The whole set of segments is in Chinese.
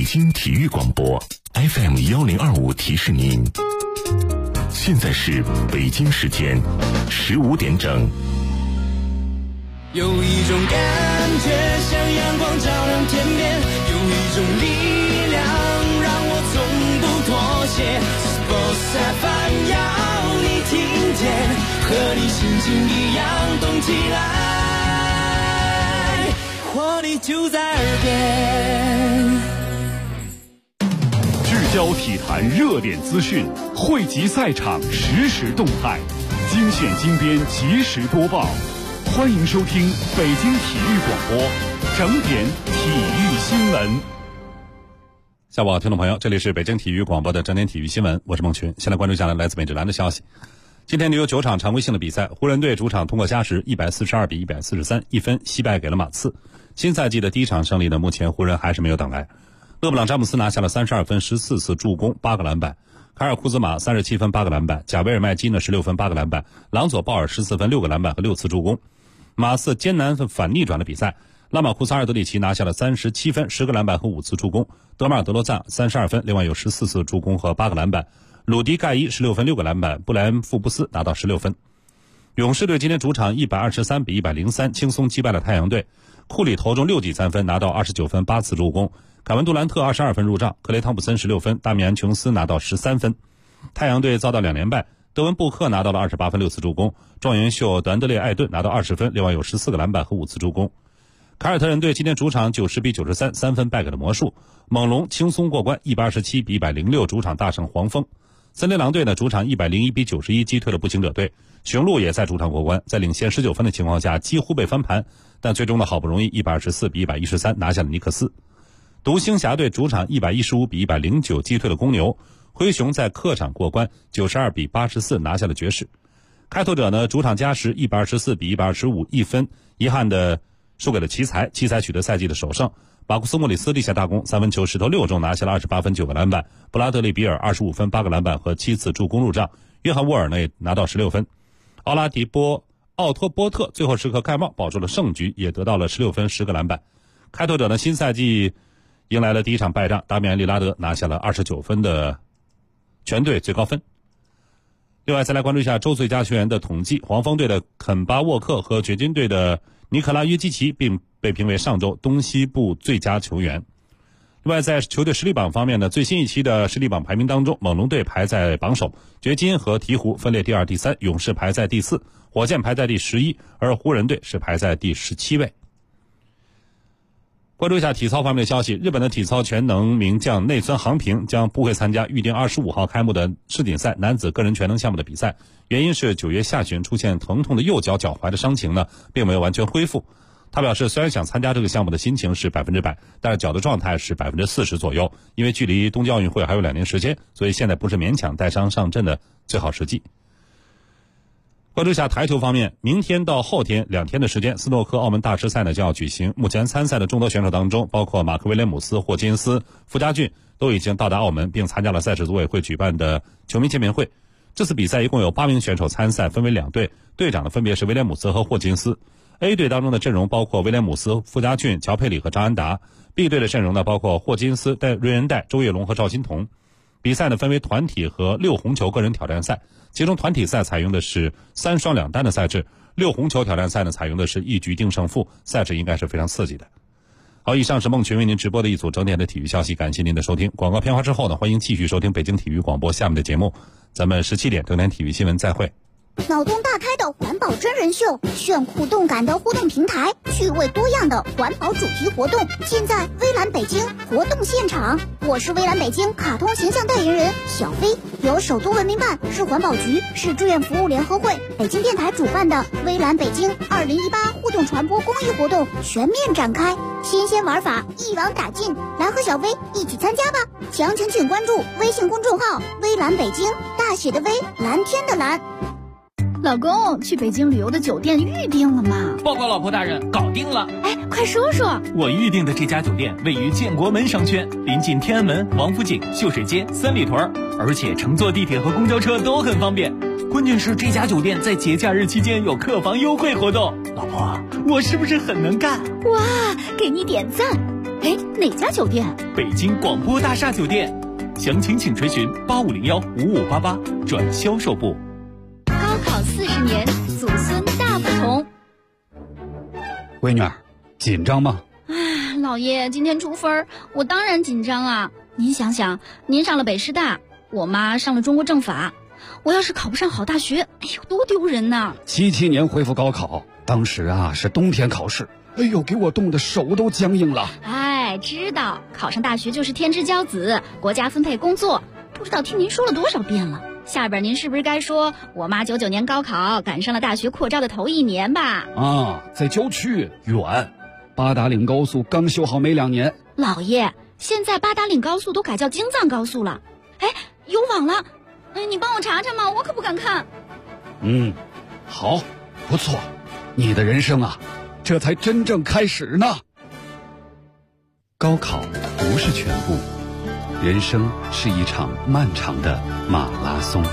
北京体育广播 FM1025提示您，现在是北京时间15点整。 有一种感觉像阳光照亮天边，有一种力量让我从不妥协。Sports FM 要你听见，和你心情一样动起来，活力就在耳边。 聚焦体坛热点资讯，汇集赛场实时动态，精选精编及时播报。欢迎收听北京体育广播整点体育新闻。 下午好，听众朋友，这里是北京体育广播的整点体育新闻，我是孟群。先来关注一下来自美职篮的消息。今天有9场常规性的比赛，湖人队主场通过加时142-143，一分惜败给了马刺。新赛季的第一场胜利呢，目前湖人还是没有等来。勒布朗詹姆斯拿下了32分、14次助攻、8个篮板。凯尔库兹马37分、8个篮板。贾维尔麦基呢16分、8个篮板。朗佐鲍尔14分、6个篮板和6次助攻。马刺艰难反逆转的比赛，拉马库斯阿尔德里奇拿下了37分、10个篮板和5次助攻。德马尔德罗赞32分，另外有14次助攻和8个篮板。鲁迪盖伊16分、6个篮板。布莱恩富布斯拿到16分。勇士队今天主场123-103轻松击败了太阳队。库里投中6记3分，拿到29分、8次助攻。凯文杜兰特22分入账，克雷汤普森16分，大米安琼斯拿到13分。太阳队遭到2连败，德文布克拿到了28分、6次助攻。状元秀德安德烈艾顿拿到20分，另外有14个篮板和5次助攻。凯尔特人队今天主场90-93 3分败给了魔术。猛龙轻松过关127-106主场大胜黄蜂。森林狼队呢主场101-91击退了步行者队。雄鹿也在主场过关，在领先19分的情况下几乎被翻盘，但最终呢好不容易124-113拿下了尼克斯。独行侠队主场115-109击退了公牛。灰熊在客场过关92-84拿下了爵士。开拓者呢主场加时124-125一分遗憾的输给了奇才，奇才取得赛季的首胜。马库斯莫里斯立下大功，3分球10投6中，拿下了28分9个篮板。布拉德利比尔25分8个篮板和7次助攻入账。约翰沃尔呢也拿到16分。奥托波特最后时刻盖帽保住了胜局，也得到了16分10个篮板。开拓者呢新赛季迎来了第一场败仗，达米安利拉德拿下了29分的全队最高分。另外再来关注一下周最佳球员的统计，黄蜂队的肯巴沃克和掘金队的尼克拉约基奇并被评为上周东西部最佳球员。另外在球队实力榜方面呢，最新一期的实力榜排名当中，猛龙队排在榜首，掘金和鹈鹕分列第2、第3，勇士排在第4，火箭排在第11，而湖人队是排在第17位。关注一下体操方面的消息，日本的体操全能名将内村航平将不会参加预定25号开幕的世锦赛男子个人全能项目的比赛，原因是9月下旬出现疼痛的右脚脚踝的伤情呢，并没有完全恢复。他表示，虽然想参加这个项目的心情是100%，但是脚的状态是40%左右，因为距离东京奥运会还有2年时间，所以现在不是勉强带伤上阵的最好时机。关注一下台球方面，明天到后天2天的时间，斯诺克澳门大师赛呢就要举行。目前参赛的众多选手当中，包括马克威廉姆斯、霍金斯、傅家俊都已经到达澳门，并参加了赛事组委会举办的球迷见面会。这次比赛一共有8名选手参赛，分为2队，队长呢分别是威廉姆斯和霍金斯。A 队当中的阵容包括威廉姆斯、傅家俊、乔佩里和张安达。B 队的阵容呢包括霍金斯、瑞恩戴、周跃龙和赵金童。比赛呢分为团体和6红球个人挑战赛，其中团体赛采用的是3双2单的赛制，6红球挑战赛呢采用的是1局定胜负，赛制应该是非常刺激的。好，以上是孟群为您直播的一组整点的体育消息，感谢您的收听。广告片花之后呢，欢迎继续收听北京体育广播下面的节目，咱们17点整点体育新闻再会。 脑洞大开的环保真人秀，炫酷动感的互动平台，趣味多样的环保主题活动，尽在微蓝北京活动现场。我是微蓝北京卡通形象代言人小飞，由首都文明办、市环保局、市志愿服务联合会、北京电台主办的微蓝北京2018互动传播公益活动全面展开，新鲜玩法一网打尽，来和小飞一起参加吧！详情请关注微信公众号微蓝北京，大写的微，蓝天的蓝。 老公，去北京旅游的酒店预定了吗？ 报告老婆大人，搞定了。 哎，快说说。 我预定的这家酒店位于建国门商圈，临近天安门、王府井、秀水街、三里屯，而且乘坐地铁和公交车都很方便。关键是这家酒店在节假日期间有客房优惠活动。老婆，我是不是很能干？ 哇，给你点赞。 哎，哪家酒店？ 北京广播大厦酒店，详情请垂询8501-5588转销售部。 高考40年，祖孙大不同。 闺女儿，紧张吗？ 哎，老爷，今天出分，我当然紧张啊！您想想，您上了北师大，我妈上了中国政法，我要是考不上好大学，哎呦，多丢人呐 ！77年恢复高考，当时啊是冬天考试，哎呦，给我冻得手都僵硬了。 哎，知道考上大学就是天之骄子，国家分配工作，不知道听您说了多少遍了。下边您是不是该说我妈99年高考赶上了大学扩招的头1年吧？ 啊，在郊区远，八达岭高速刚修好没2年。 老爷，现在八达岭高速都改叫京藏高速了，哎，有网了，你帮我查查嘛，我可不敢看。 好，不错，你的人生啊，这才真正开始呢。高考不是全部，人生是一场漫长的马拉松。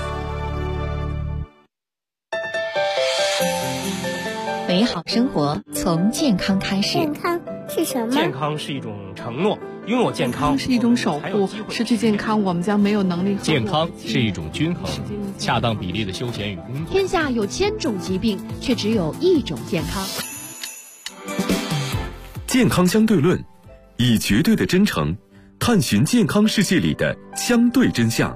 美好生活从健康开始。 健康是什么？ 健康是一种承诺，拥有健康是一种守护，失去健康我们将没有能力。 健康是一种均衡，恰当比例的休闲与工作。 天下有1000种疾病，却只有1种健康。 健康相对论，以绝对的真诚探寻健康世界里的相对真相。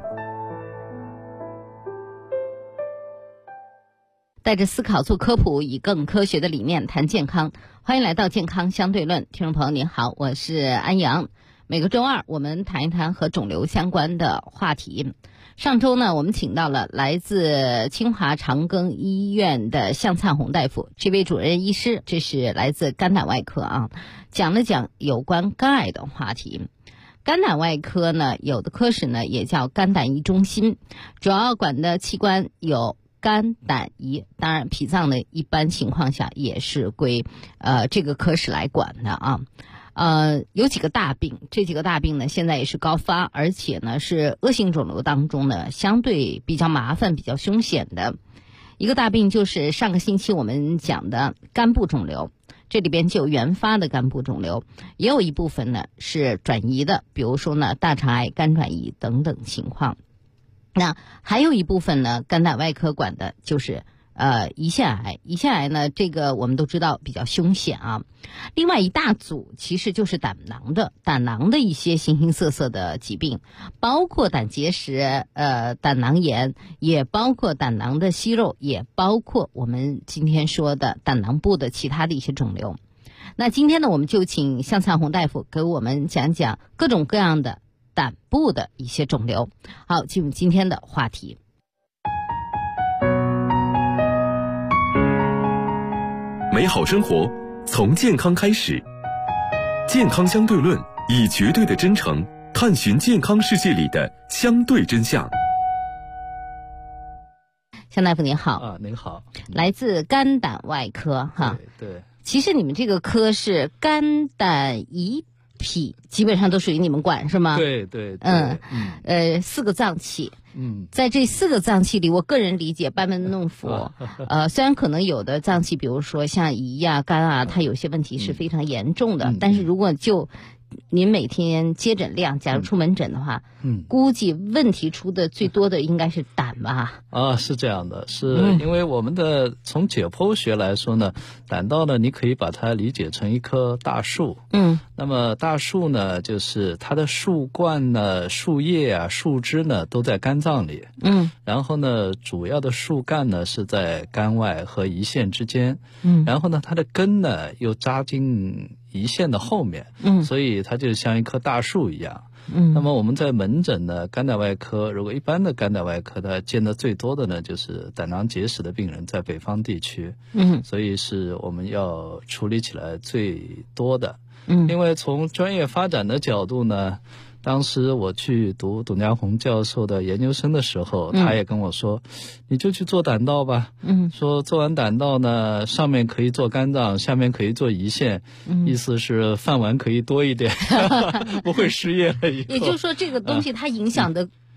带着思考做科普，以更科学的理念谈健康。欢迎来到健康相对论，听众朋友您好，我是安阳。每个周二我们谈一谈和肿瘤相关的话题。上周呢，我们请到了来自清华长庚医院的向灿红大夫，这位主任医师，这是来自肝胆外科啊，讲了讲有关肝癌的话题。肝胆外科呢，有的科室呢也叫肝胆胰中心，主要管的器官有肝胆胰，当然脾脏呢一般情况下也是归这个科室来管的啊。有几个大病，这几个大病呢现在也是高发，而且呢是恶性肿瘤当中呢相对比较麻烦比较凶险的一个大病，就是上个星期我们讲的肝部肿瘤。这里边就有原发的肝部肿瘤，也有一部分呢是转移的，比如说呢大肠癌、肝转移等等情况。那还有一部分呢，肝胆外科管的就是胰腺癌。胰腺癌呢，这个我们都知道比较凶险啊。另外一大组其实就是胆囊的一些形形色色的疾病，包括胆结石、胆囊炎，也包括胆囊的息肉，也包括我们今天说的胆囊部的其他的一些肿瘤。那今天呢，我们就请向灿红大夫给我们讲讲各种各样的胆部的一些肿瘤。好，进入今天的话题。 美好生活从健康开始，健康相对论，以绝对的真诚探寻健康世界里的相对真相。 向大夫您好。 啊，您好。 来自肝胆外科哈。 对。 其实你们这个科是肝胆胰脾，基本上都属于你们管是吗？ 对。 4个脏器。在这4个脏器里，我个人理解班门弄斧。虽然可能有的脏器，比如说像胰呀、肝啊，它有些问题是非常严重的，但是如果就您每天接诊量，假如出门诊的话，估计问题出的最多的应该是胆吧？ 啊，是这样的，是因为我们的从解剖学来说呢，胆道呢，你可以把它理解成一棵大树。那么大树呢，就是它的树冠呢、树叶啊、树枝呢，都在肝脏里。然后呢，主要的树干呢是在肝外和胰腺之间。然后呢，它的根呢又扎进胰腺的后面。所以它就像一棵大树一样。那么我们在门诊呢，肝胆外科，如果一般的肝胆外科，它见的最多的呢就是胆囊结石的病人，在北方地区。所以是我们要处理起来最多的。另外从专业发展的角度呢，当时我去读董家宏教授的研究生的时候，他也跟我说，你就去做胆道吧。说做完胆道呢，上面可以做肝脏，下面可以做胰腺。意思是饭碗可以多一点，不会失业了以后。 也就是说，这个东西它影响的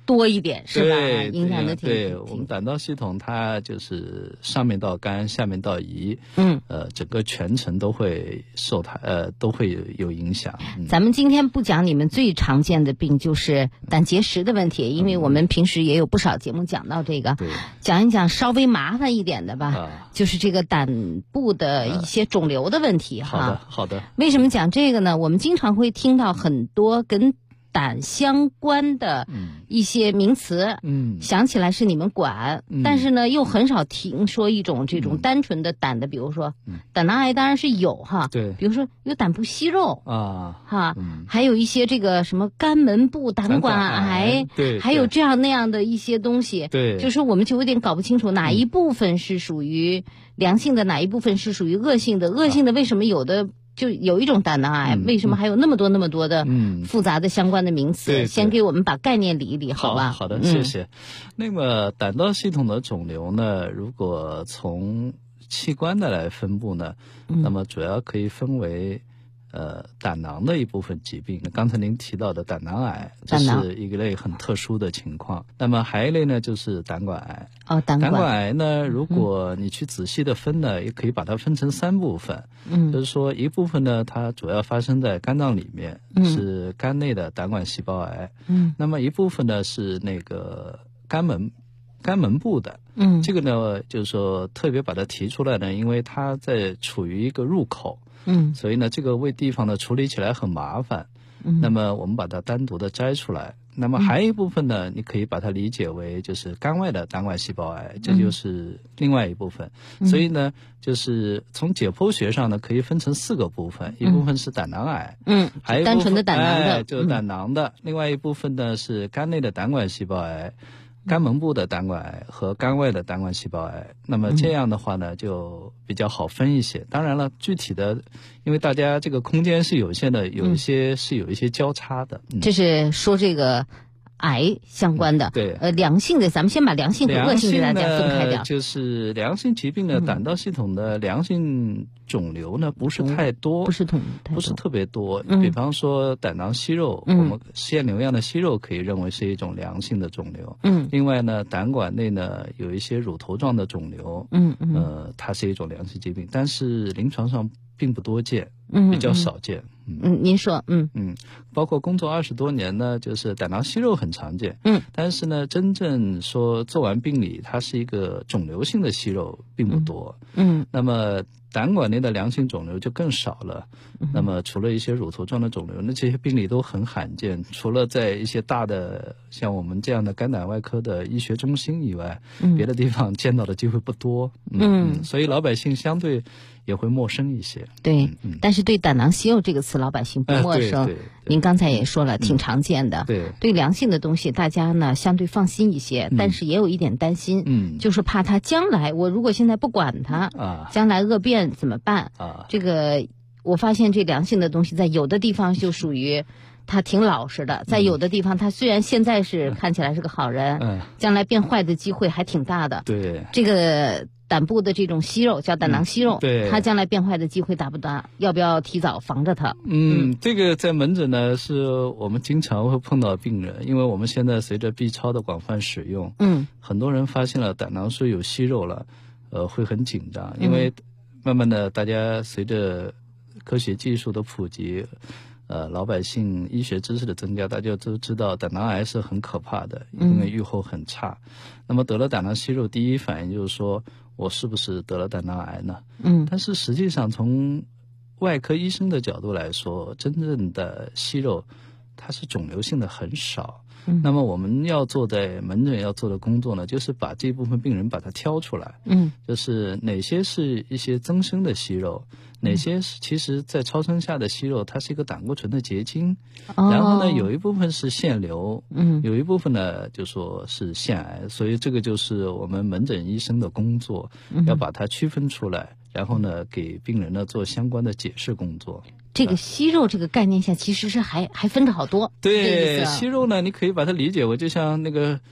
多一点，是吧？ 对， 影响的挺。 对，我们胆道系统它就是上面到肝，下面到胰，整个全程都会受它都会有影响。 咱们今天不讲你们最常见的病，就是胆结石的问题，因为我们平时也有不少节目讲到这个，讲一讲稍微麻烦一点的吧，就是这个胆部的一些肿瘤的问题哈。 好的。 为什么讲这个呢？我们经常会听到很多跟胆相关的一些名词，想起来是你们管，但是呢又很少听说一种这种单纯的胆的，比如说胆囊癌当然是有哈， 对， 比如说有胆部息肉啊， 哈，还有一些这个什么肝门部胆管癌， 对， 还有这样那样的一些东西， 对， 就是我们就有点搞不清楚哪一部分是属于良性的，哪一部分是属于恶性的，恶性的为什么有的就有一种胆囊癌，为什么还有那么多的复杂的相关的名词？先给我们把概念理一理，好吧？ 好的，谢谢。那么胆道系统的肿瘤呢，如果从器官的来分布呢，那么主要可以分为胆囊的一部分疾病。刚才您提到的胆囊癌，这是一类很特殊的情况。那么还有一类呢，就是胆管癌。胆管癌呢，如果你去仔细的分呢，也可以把它分成3部分。就是说一部分呢，它主要发生在肝脏里面，是肝内的胆管细胞癌。那么一部分呢是那个肝门部的。这个呢，就是说特别把它提出来呢，因为它在处于一个入口。所以呢，这个地方呢处理起来很麻烦。那么我们把它单独的摘出来。那么还有一部分呢，你可以把它理解为就是肝外的胆管细胞癌，这就是另外一部分。所以呢，就是从解剖学上呢，可以分成4个部分，一部分是胆囊癌，还有单纯的胆囊的， 就是胆囊的。另外一部分呢是肝内的胆管细胞癌。肝门部的胆管癌和肝外的胆管细胞癌，那么这样的话呢，就比较好分一些。当然了，具体的，因为大家这个空间是有限的，有一些是有一些交叉的。 这是说这个癌相关的， 对， 良性的，咱们先把良性和恶性给大家分开掉。 就是良性疾病的胆道系统的良性肿瘤呢，不是太多，不是特别多。比方说胆囊息肉，我们实验瘤样的息肉可以认为是一种良性的肿瘤。另外呢，胆管内呢有一些乳头状的肿瘤，它是一种良性疾病，但是临床上并不多见，比较少见。 您说， 包括工作20多年呢，就是胆囊息肉很常见，但是呢，真正说做完病理，它是一个肿瘤性的息肉并不多，那么胆管内的良性肿瘤就更少了。那么除了一些乳头状的肿瘤，那这些病理都很罕见，除了在一些大的像我们这样的肝胆外科的医学中心以外，别的地方见到的机会不多。所以老百姓相对也会陌生一些。 对，但是对胆囊息肉这个词老百姓不陌生。您刚才也说了，挺常见的。对良性的东西大家呢相对放心一些，但是也有一点担心，就是怕它将来我如果现在不管它，将来恶变怎么办？这个我发现这良性的东西在有的地方就属于他挺老实的，在有的地方他虽然现在是看起来是个好人，将来变坏的机会还挺大的。 对， 这个胆部的这种息肉叫胆囊息肉，它将来变坏的机会大不大？要不要提早防着它？ 这个在门诊呢是我们经常会碰到病人，因为我们现在随着 B 超的广泛使用，很多人发现了胆囊是有息肉了，会很紧张，因为慢慢的大家随着科学技术的普及，老百姓医学知识的增加，大家都知道胆囊癌是很可怕的，因为预后很差。那么得了胆囊息肉，第一反应就是说我是不是得了胆囊癌呢？但是实际上从外科医生的角度来说，真正的息肉它是肿瘤性的很少。那么我们要做在门诊要做的工作呢，就是把这部分病人把它挑出来，就是哪些是一些增生的息肉，哪些是其实在超声下的息肉它是一个胆固醇的结晶，然后呢有一部分是腺瘤，有一部分呢就说是腺癌，所以这个就是我们门诊医生的工作，要把它区分出来，然后呢给病人呢做相关的解释工作。 这个息肉这个概念下其实是还分着好多。 对，息肉呢你可以把它理解为就像那个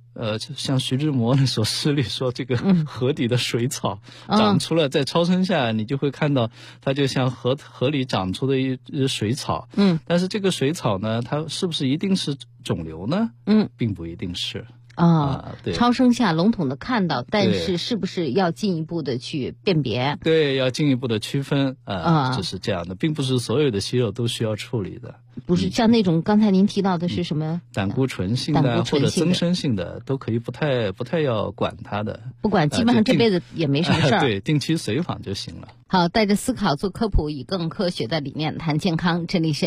像徐志摩那首诗里说，这个河底的水草长出了，在超声下你就会看到它就像河里长出的一水草。但是这个水草呢，它是不是一定是肿瘤呢？并不一定是。 对，超声下笼统的看到，但是是不是要进一步的去辨别？ 对，要进一步的区分就是这样的，并不是所有的息肉都需要处理的。 不是像那种刚才您提到的是什么胆固醇性的或者增生性的，都可以不太要管它的， 不管基本上这辈子也没什么事儿。 对，定期随访就行了。 好，带着思考做科普，以更科学的理念谈健康。这里是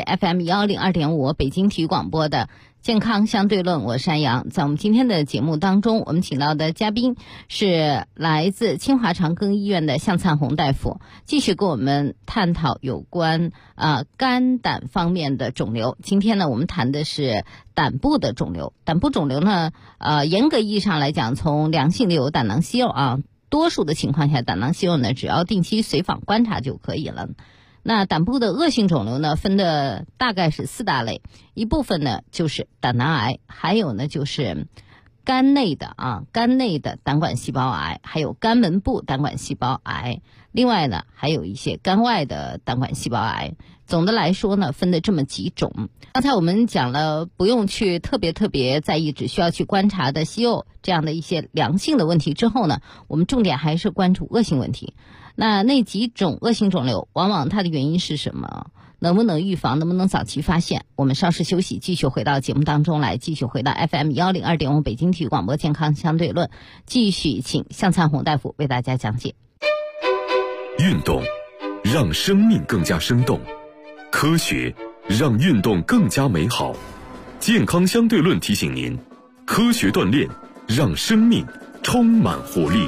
FM102.5 北京体育广播的健康相对论，我是山羊。在我们今天的节目当中，我们请到的嘉宾是来自清华长庚医院的向灿红大夫，继续跟我们探讨有关肝胆方面的肿瘤。今天呢，我们谈的是胆部的肿瘤。胆部肿瘤呢，严格意义上来讲，从良性的有胆囊息肉多数的情况下，胆囊息肉呢，只要定期随访观察就可以了。那胆部的恶性肿瘤呢，分的大概是4大类，一部分呢就是胆囊癌，还有呢就是肝内的胆管细胞癌，还有肝门部胆管细胞癌，另外呢还有一些肝外的胆管细胞癌。总的来说呢，分的这么几种。刚才我们讲了不用去特别在意，只需要去观察的息肉这样的一些良性的问题之后呢，我们重点还是关注恶性问题。那几种恶性肿瘤往往它的原因是什么？能不能预防？能不能早期发现？我们稍事休息，继续回到节目当中来，继续回到 FM102.5 北京体育广播健康相对论，继续请向灿红大夫为大家讲解。 运动让生命更加生动，科学让运动更加美好。健康相对论提醒您，科学锻炼让生命充满活力。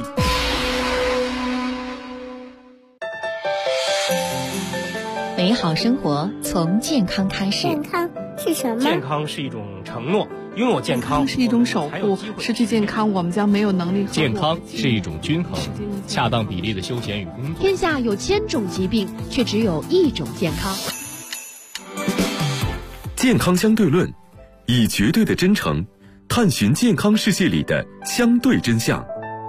美好生活从健康开始。 健康是什么？ 健康是一种承诺，拥有健康是一种守护，失去健康我们将没有能力。 健康是一种均衡，恰当比例的休闲与工作。 天下有1000种疾病，却只有1种健康。 健康相对论，以绝对的真诚探寻健康世界里的相对真相。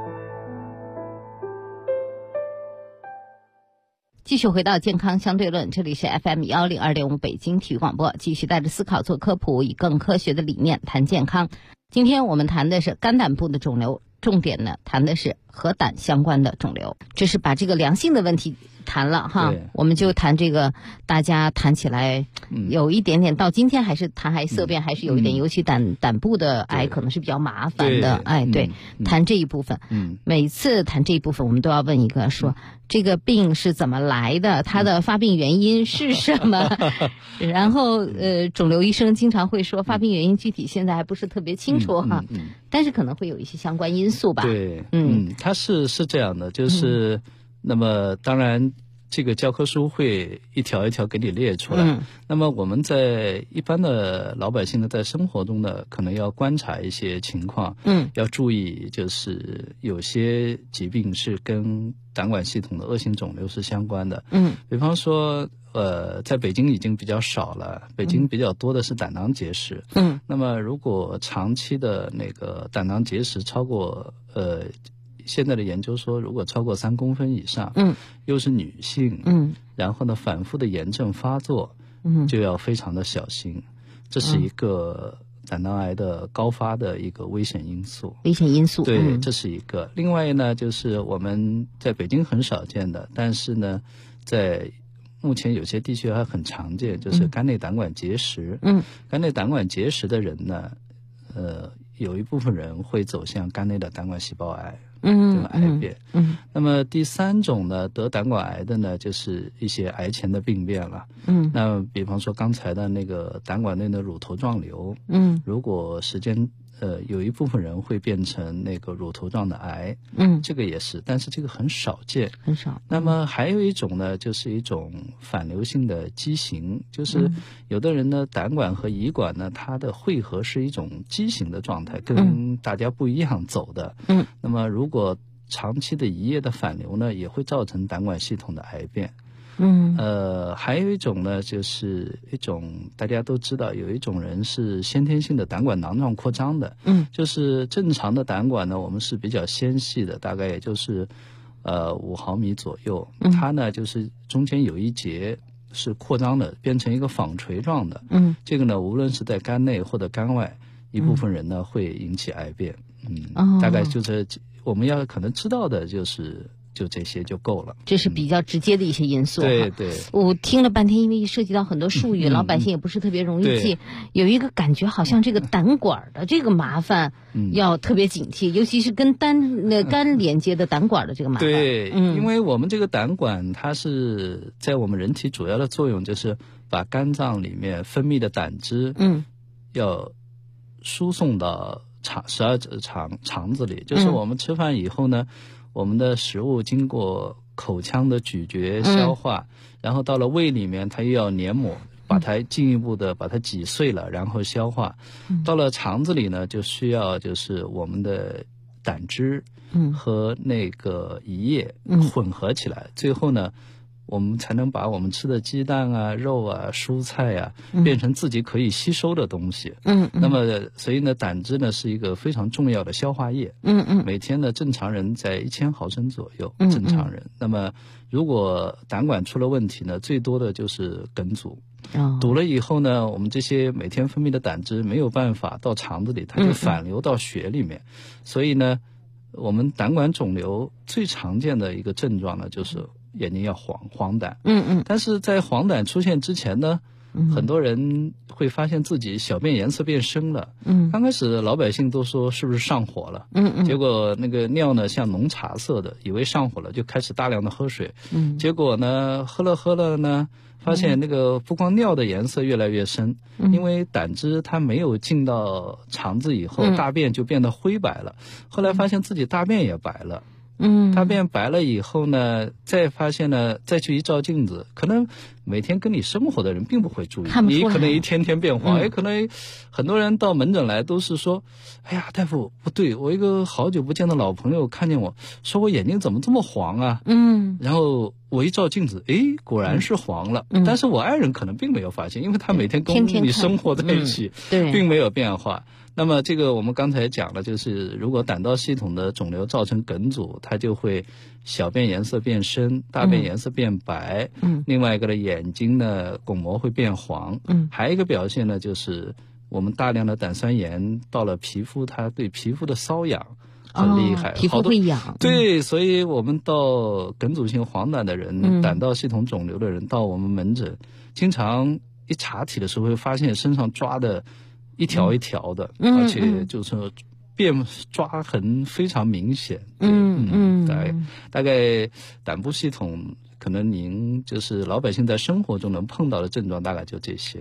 继续回到健康相对论，这里是 FM102.5 北京体育广播，继续带着思考做科普，以更科学的理念谈健康。今天我们谈的是肝胆部的肿瘤，重点呢谈的是和胆相关的肿瘤。这是把这个良性的问题谈了哈，我们就谈这个大家谈起来有一点点，到今天还是谈癌色变还是有一点，尤其胆部的癌可能是比较麻烦的。谈这一部分。每次谈这一部分我们都要问一个，说这个病是怎么来的，它的发病原因是什么？然后肿瘤医生经常会说发病原因具体现在还不是特别清楚哈，但是可能会有一些相关因素吧。 对，它是这样的，就是那么当然这个教科书会一条一条给你列出来。那么我们在一般的老百姓呢，在生活中呢，可能要观察一些情况。要注意，就是有些疾病是跟胆管系统的恶性肿瘤是相关的。比方说在北京已经比较少了，北京比较多的是胆囊结石。那么如果长期的那个胆囊结石超过现在的研究说，如果超过3公分以上，又是女性，然后呢反复的炎症发作，就要非常的小心，这是一个胆囊癌的高发的一个危险因素。对，这是一个。另外呢，就是我们在北京很少见的，但是呢，在目前有些地区还很常见，就是肝内胆管结石。肝内胆管结石的人呢，有一部分人会走向肝内的胆管细胞癌。这个癌变。那么第3种呢，得胆管癌的呢，就是一些癌前的病变了。那比方说刚才的那个胆管内的乳头状瘤，如果时间有一部分人会变成那个乳头状的癌，这个也是，但是这个很少见， 很少。 那么还有一种呢，就是一种反流性的畸形，就是有的人呢，胆管和胰管呢，它的汇合是一种畸形的状态，跟大家不一样走的。那么如果长期的胰液的反流呢，也会造成胆管系统的癌变。 还有一种呢，就是一种大家都知道，有一种人是先天性的胆管囊状扩张的，就是正常的胆管呢，我们是比较纤细的，大概也就是5毫米左右，它呢就是中间有一节是扩张的，变成一个纺锤状的，这个呢无论是在肝内或者肝外，一部分人呢会引起癌变，大概就是我们要可能知道的就这些就够了， 这是比较直接的一些因素。 对对， 我听了半天，因为涉及到很多术语，老百姓也不是特别容易记，有一个感觉好像这个胆管的这个麻烦要特别警惕，尤其是跟肝连接的胆管的这个麻烦。 对，因为我们这个胆管它是在我们人体主要的作用就是把肝脏里面分泌的胆汁要输送到12指肠子里，就是我们吃饭以后呢，我们的食物经过口腔的咀嚼消化，然后到了胃里面，它又要黏膜，把它进一步的把它挤碎了，然后消化。到了肠子里呢，就需要就是我们的胆汁和那个胰液混合起来，最后呢，我们才能把我们吃的鸡蛋啊、肉啊、蔬菜啊变成自己可以吸收的东西。那么所以呢，胆汁呢是一个非常重要的消化液。每天呢，正常人在1000毫升左右，正常人。那么如果胆管出了问题呢，最多的就是梗阻。堵了以后呢，我们这些每天分泌的胆汁没有办法到肠子里，它就反流到血里面。所以呢，我们胆管肿瘤最常见的一个症状呢，就是眼睛要黄疸。但是在黄疸出现之前呢，很多人会发现自己小便颜色变深了。刚开始老百姓都说是不是上火了？结果那个尿呢像浓茶色的，以为上火了，就开始大量的喝水。结果呢喝了呢，发现那个不光尿的颜色越来越深，因为胆汁它没有进到肠子以后，大便就变得灰白了。后来发现自己大便也白了。大便白了以后呢，再发现呢，再去一照镜子，可能每天跟你生活的人并不会注意，你可能一天天变黄。可能很多人到门诊来都是说，哎呀，大夫不对，我一个好久不见的老朋友看见我说我眼睛怎么这么黄啊？然后我一照镜子，果然是黄了。但是我爱人可能并没有发现，因为他每天跟你生活在一起，并没有变化。那么这个我们刚才讲了，就是如果胆道系统的肿瘤造成梗阻，它就会小便颜色变深，大便颜色变白。另外一个呢，眼睛呢巩膜会变黄。还有一个表现呢，就是我们大量的胆酸盐到了皮肤，它对皮肤的瘙痒很厉害， 皮肤会痒。 对，所以我们到梗阻性黄疸的人，胆道系统肿瘤的人到我们门诊，经常一查体的时候会发现身上抓的一条一条的，而且就是抓痕非常明显。大概胆部系统可能您就是老百姓在生活中能碰到的症状大概就这些。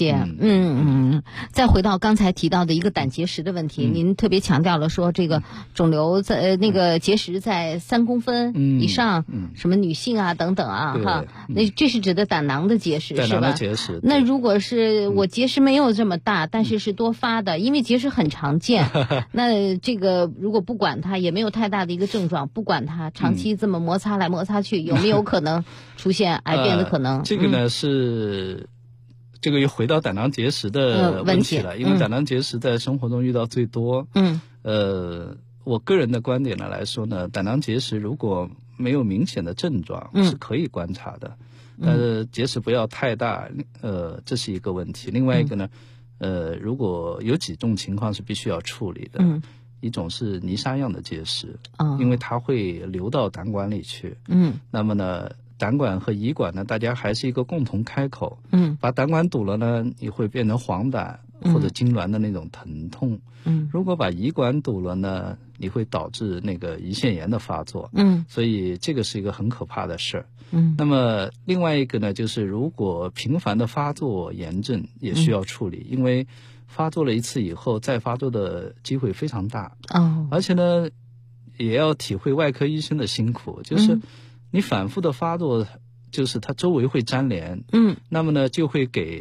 再回到刚才提到的一个胆结石的问题，您特别强调了说这个肿瘤在那个结石在3公分以上，什么女性啊等等啊哈，那这是指的胆囊的结石是吧？ 胆囊的结石。 那如果是我结石没有这么大，但是是多发的，因为结石很常见，那这个如果不管它也没有太大的一个症状，不管它长期这么摩擦来摩擦去，有没有可能出现癌变的可能？ 这个呢是这个又回到胆囊结石的问题了，因为胆囊结石在生活中遇到最多。我个人的观点呢来说呢，胆囊结石如果没有明显的症状是可以观察的，但是结石不要太大，这是一个问题。另外一个呢，如果有几种情况是必须要处理的。一种是泥沙样的结石，因为它会流到胆管里去。那么呢，胆管和胰管呢，大家还是一个共同开口。把胆管堵了呢，你会变成黄疸或者痉挛的那种疼痛。如果把胰管堵了呢，你会导致那个胰腺炎的发作。所以这个是一个很可怕的事儿。那么另外一个呢，就是如果频繁的发作炎症也需要处理，因为发作了一次以后，再发作的机会非常大。而且呢，也要体会外科医生的辛苦，就是你反复的发作，就是它周围会粘连。那么呢，就会给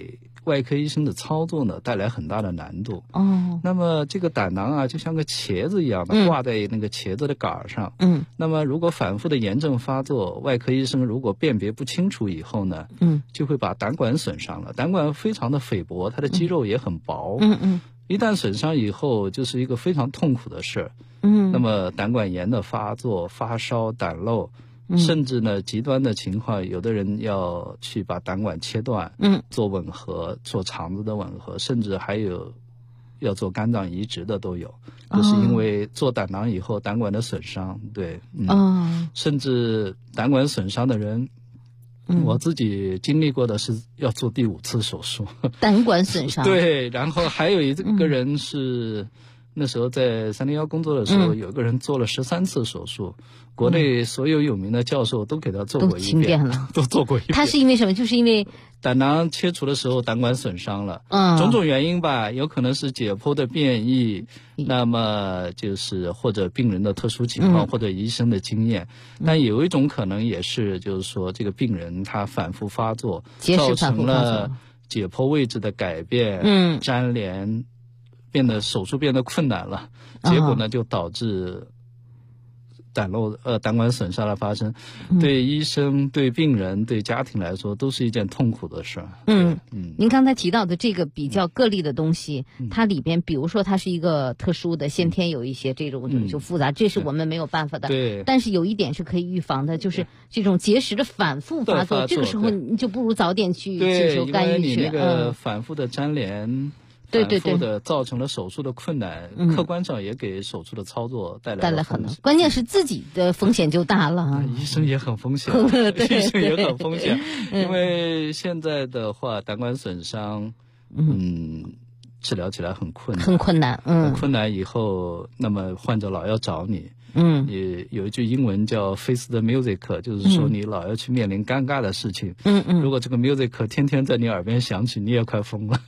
外科医生的操作呢带来很大的难度。那么这个胆囊啊就像个茄子一样的挂在那个茄子的杆上。那么如果反复的炎症发作，外科医生如果辨别不清楚以后呢，就会把胆管损伤了。胆管非常的菲薄，它的肌肉也很薄。一旦损伤以后，就是一个非常痛苦的事儿。那么胆管炎的发作、发烧、胆漏，甚至呢极端的情况，有的人要去把胆管切断，做吻合，做肠子的吻合，甚至还有要做肝脏移植的都有，就是因为做胆囊以后胆管的损伤。对，甚至胆管损伤的人。我自己经历过的是要做第5次手术， 胆管损伤。 对，然后还有一个人是那时候在301工作的时候，有个人做了13次手术，国内所有有名的教授都给他做过一遍，都做过一遍。 他是因为什么？就是因为胆囊切除的时候胆管损伤了，种种原因吧，有可能是解剖的变异，那么就是或者病人的特殊情况，或者医生的经验。但有一种可能也是，就是说这个病人他反复发作，造成了解剖位置的改变，粘连，手术变得困难了，结果呢就导致胆管损伤的发生，对医生、对病人、对家庭来说都是一件痛苦的事。 您刚才提到的这个比较个例的东西，它里边比如说它是一个特殊的，先天有一些这种就复杂，这是我们没有办法的。 对。 但是有一点是可以预防的，就是这种结石的反复发作，这个时候你就不如早点去接受干预去。 因为你那个反复的粘连。 对反复的造成了手术的困难，客观上也给手术的操作带来很多。关键是自己的风险就大了。 医生也很风险，医生也很风险，因为现在的话，胆管损伤，治疗起来很困难， 很困难。 很困难以后，那么患者老要找你。也有一句英文叫 face the music， 就是说你老要去面临尴尬的事情。如果这个 music 天天在你耳边响起，你也快疯了。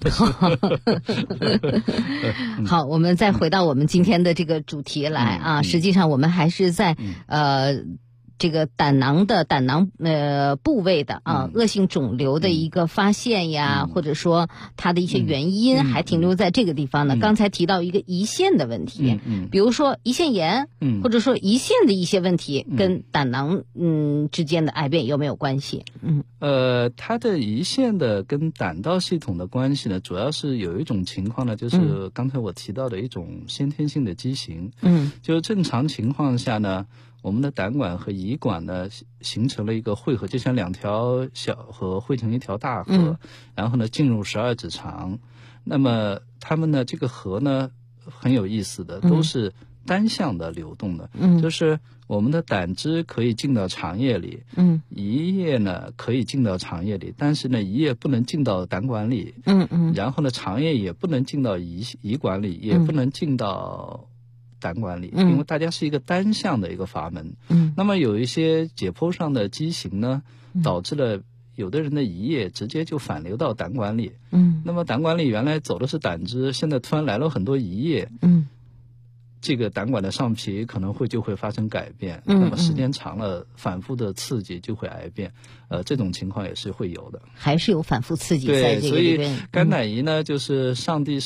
好，我们再回到我们今天的这个主题来啊。实际上我们还是在这个胆囊部位的恶性肿瘤的一个发现呀，或者说它的一些原因，还停留在这个地方呢。刚才提到一个胰腺的问题，比如说胰腺炎，或者说胰腺的一些问题，跟胆囊之间的癌变有没有关系？ 它的胰腺的跟胆道系统的关系呢，主要是有一种情况呢，就是刚才我提到的一种先天性的畸形。就是正常情况下呢，我们的胆管和胰管呢形成了一个汇合，就像2条小河汇成一条大河，然后呢进入12指肠。那么它们呢这个河呢很有意思的，都是单向的流动的，就是我们的胆汁可以进到肠液里，胰液呢可以进到肠液里，但是呢胰液不能进到胆管里，然后呢肠液也不能进到胰管里，也不能进到胆管里，因为大家是一个单向的一个阀门。那么有一些解剖上的畸形呢，导致了有的人的胰液直接就反流到胆管里。那么胆管里原来走的是胆汁，现在突然来了很多胰液。这个胆管的上皮可能就会发生改变，那么时间长了，反复的刺激就会癌变，这种情况也是会有的， 还是有反复刺激在这个里边。 对，所以肝胆胰呢，就是上帝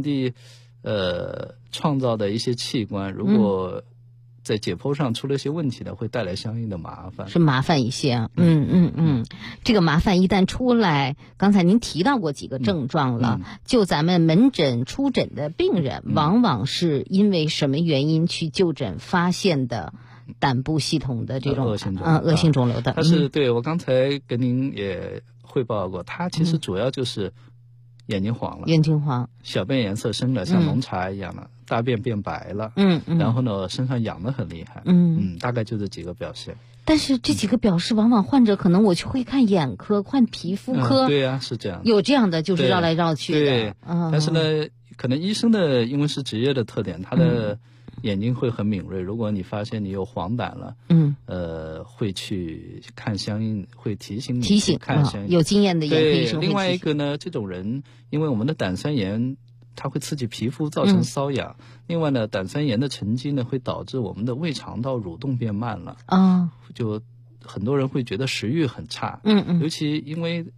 创造的一些器官，如果在解剖上出了一些问题呢，会带来相应的麻烦， 是麻烦一些啊。这个麻烦一旦出来，刚才您提到过几个症状了，就咱们门诊出诊的病人，往往是因为什么原因去就诊发现的胆部系统的这种恶性肿瘤的？ 它是对我刚才跟您也汇报过，它其实主要就是眼睛黄了， 眼睛黄， 小便颜色深了，像浓茶一样的，大便变白了，然后呢身上痒得很厉害，大概就这几个表现。 但是这几个表示，往往患者可能我去会看眼科、看皮肤科， 对呀，是这样， 有这样的就是绕来绕去的。 对，但是呢，可能医生的因为是职业的特点，他的眼睛会很敏锐。如果你发现你有黄疸了，会去看相应，会提醒看相应。 有经验的眼科医生会提醒。 另外一个呢，这种人因为我们的胆酸盐，它会刺激皮肤，造成瘙痒。另外呢，胆酸盐的沉积呢，会导致我们的胃肠道蠕动变慢了。就很多人会觉得食欲很差。尤其因为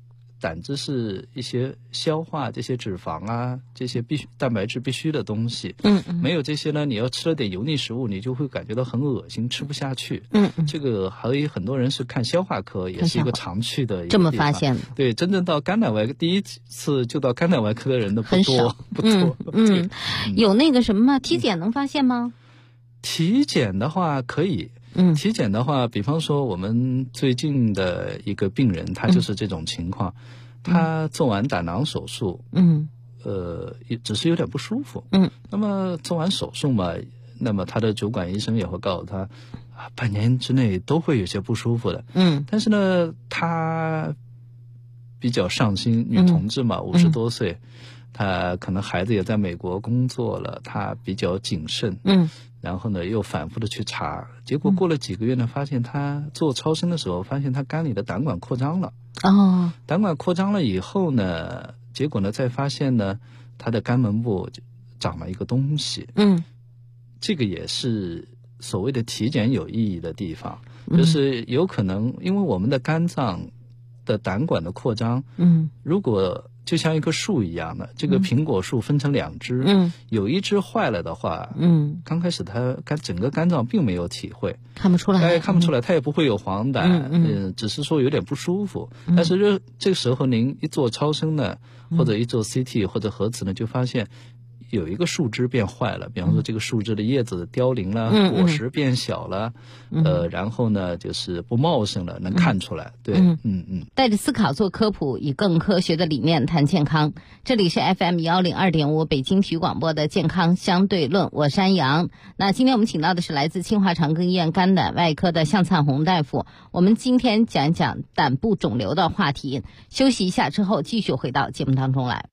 胆汁是一些消化这些脂肪啊，这些蛋白质必须的东西。没有这些呢，你要吃了点油腻食物，你就会感觉到很恶心，吃不下去。这个还有很多人是看消化科，也是一个常去的一个地方。 这么发现的？对， 真正到肝胆外科，第一次就到肝胆外科的人的不多，不多。 有那个什么体检能发现吗？ 体检的话可以。体检的话，比方说我们最近的一个病人，他就是这种情况，他做完胆囊手术，只是有点不舒服，那么做完手术嘛，那么他的主管医生也会告诉他，半年之内都会有些不舒服的，但是呢，他比较上心，女同志嘛，50多岁，他可能孩子也在美国工作了，他比较谨慎，然后呢，又反复的去查，结果过了几个月呢，发现他做超声的时候，发现他肝里的胆管扩张了。胆管扩张了以后呢，结果呢，再发现呢，他的肝门部长了一个东西。这个也是所谓的体检有意义的地方，就是有可能因为我们的肝脏的胆管的扩张，如果就像一棵树一样的，这个苹果树分成2枝，有一枝坏了的话，刚开始它整个肝脏并没有体会， 看不出来， 看不出来，它也不会有黄疸，只是说有点不舒服。但是这个时候您一做超声呢，或者一做 CT 或者核磁呢，就发现有一个树枝变坏了，比方说这个树枝的叶子凋零了，果实变小了，然后呢就是不茂盛了，能看出来。对， 带着思考做科普，以更科学的理念谈健康。这里是 FM 102.5北京体育广播的健康相对论，我是安阳。那今天我们请到的是来自清华长庚医院肝胆外科的向灿红大夫，我们今天讲一讲胆部肿瘤的话题。休息一下之后，继续回到节目当中来。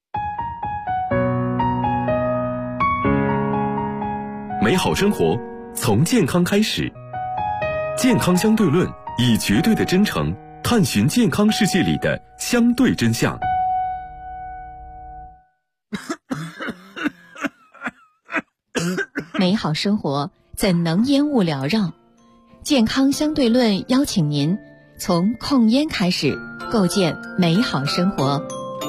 美好生活从健康开始，健康相对论以绝对的真诚探寻健康世界里的相对真相。 美好生活怎能烟雾缭绕？健康相对论邀请您从控烟开始，构建美好生活。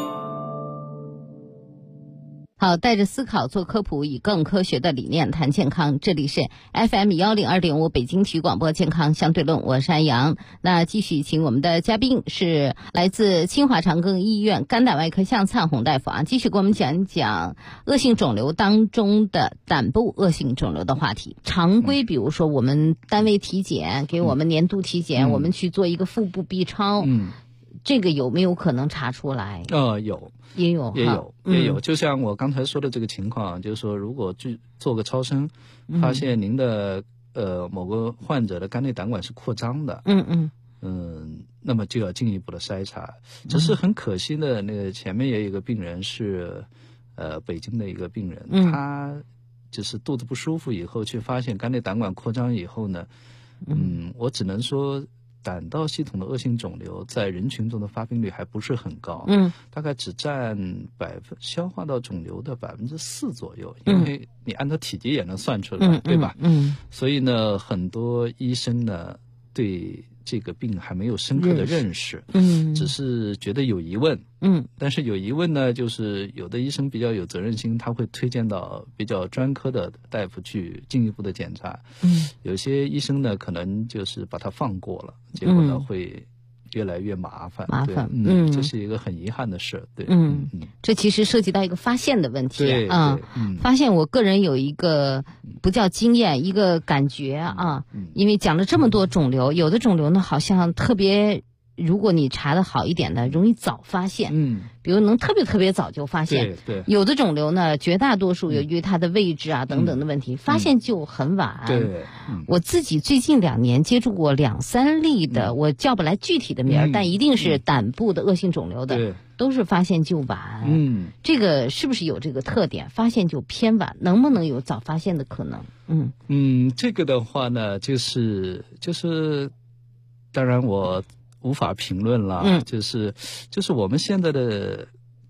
好，带着思考做科普，以更科学的理念谈健康。这里是 FM 102.5北京体育广播健康相对论，我是安阳。那继续请我们的嘉宾是来自清华长庚医院肝胆外科向灿红大夫继续给我们讲一讲恶性肿瘤当中的胆部恶性肿瘤的话题。常规比如说我们单位体检，给我们年度体检，我们去做一个腹部 B 超，这个有没有可能查出来？也有，就像我刚才说的这个情况，就是说，如果去做个超声，发现您的某个患者的肝内胆管是扩张的，那么就要进一步的筛查。只是很可惜的，那个前面也有一个病人是北京的一个病人，他就是肚子不舒服以后，却发现肝内胆管扩张以后呢，我只能说，胆道系统的恶性肿瘤在人群中的发病率还不是很高，大概只占消化道肿瘤的4%左右，因为你按照体积也能算出来，对吧？所以呢，很多医生呢对这个病还没有深刻的认识，只是觉得有疑问，但是有疑问呢，就是有的医生比较有责任心，他会推荐到比较专科的大夫去进一步的检查，有些医生呢可能就是把它放过了，结果呢会越来越麻烦，这是一个很遗憾的事，对， 这其实涉及到一个发现的问题发现我个人有一个不叫经验，一个感觉因为讲了这么多肿瘤，有的肿瘤呢好像特别，如果你查得好一点的，容易早发现，比如能特别早就发现， 对， 有的肿瘤呢，绝大多数由于它的位置等等的问题，发现就很晚。 对， 我自己最近2年接触过2、3例的，我叫不来具体的名，但一定是胆部的恶性肿瘤的，都是发现就晚。这个是不是有这个特点？发现就偏晚，能不能有早发现的可能？ 这个的话呢，就是当然我无法评论了，就是我们现在的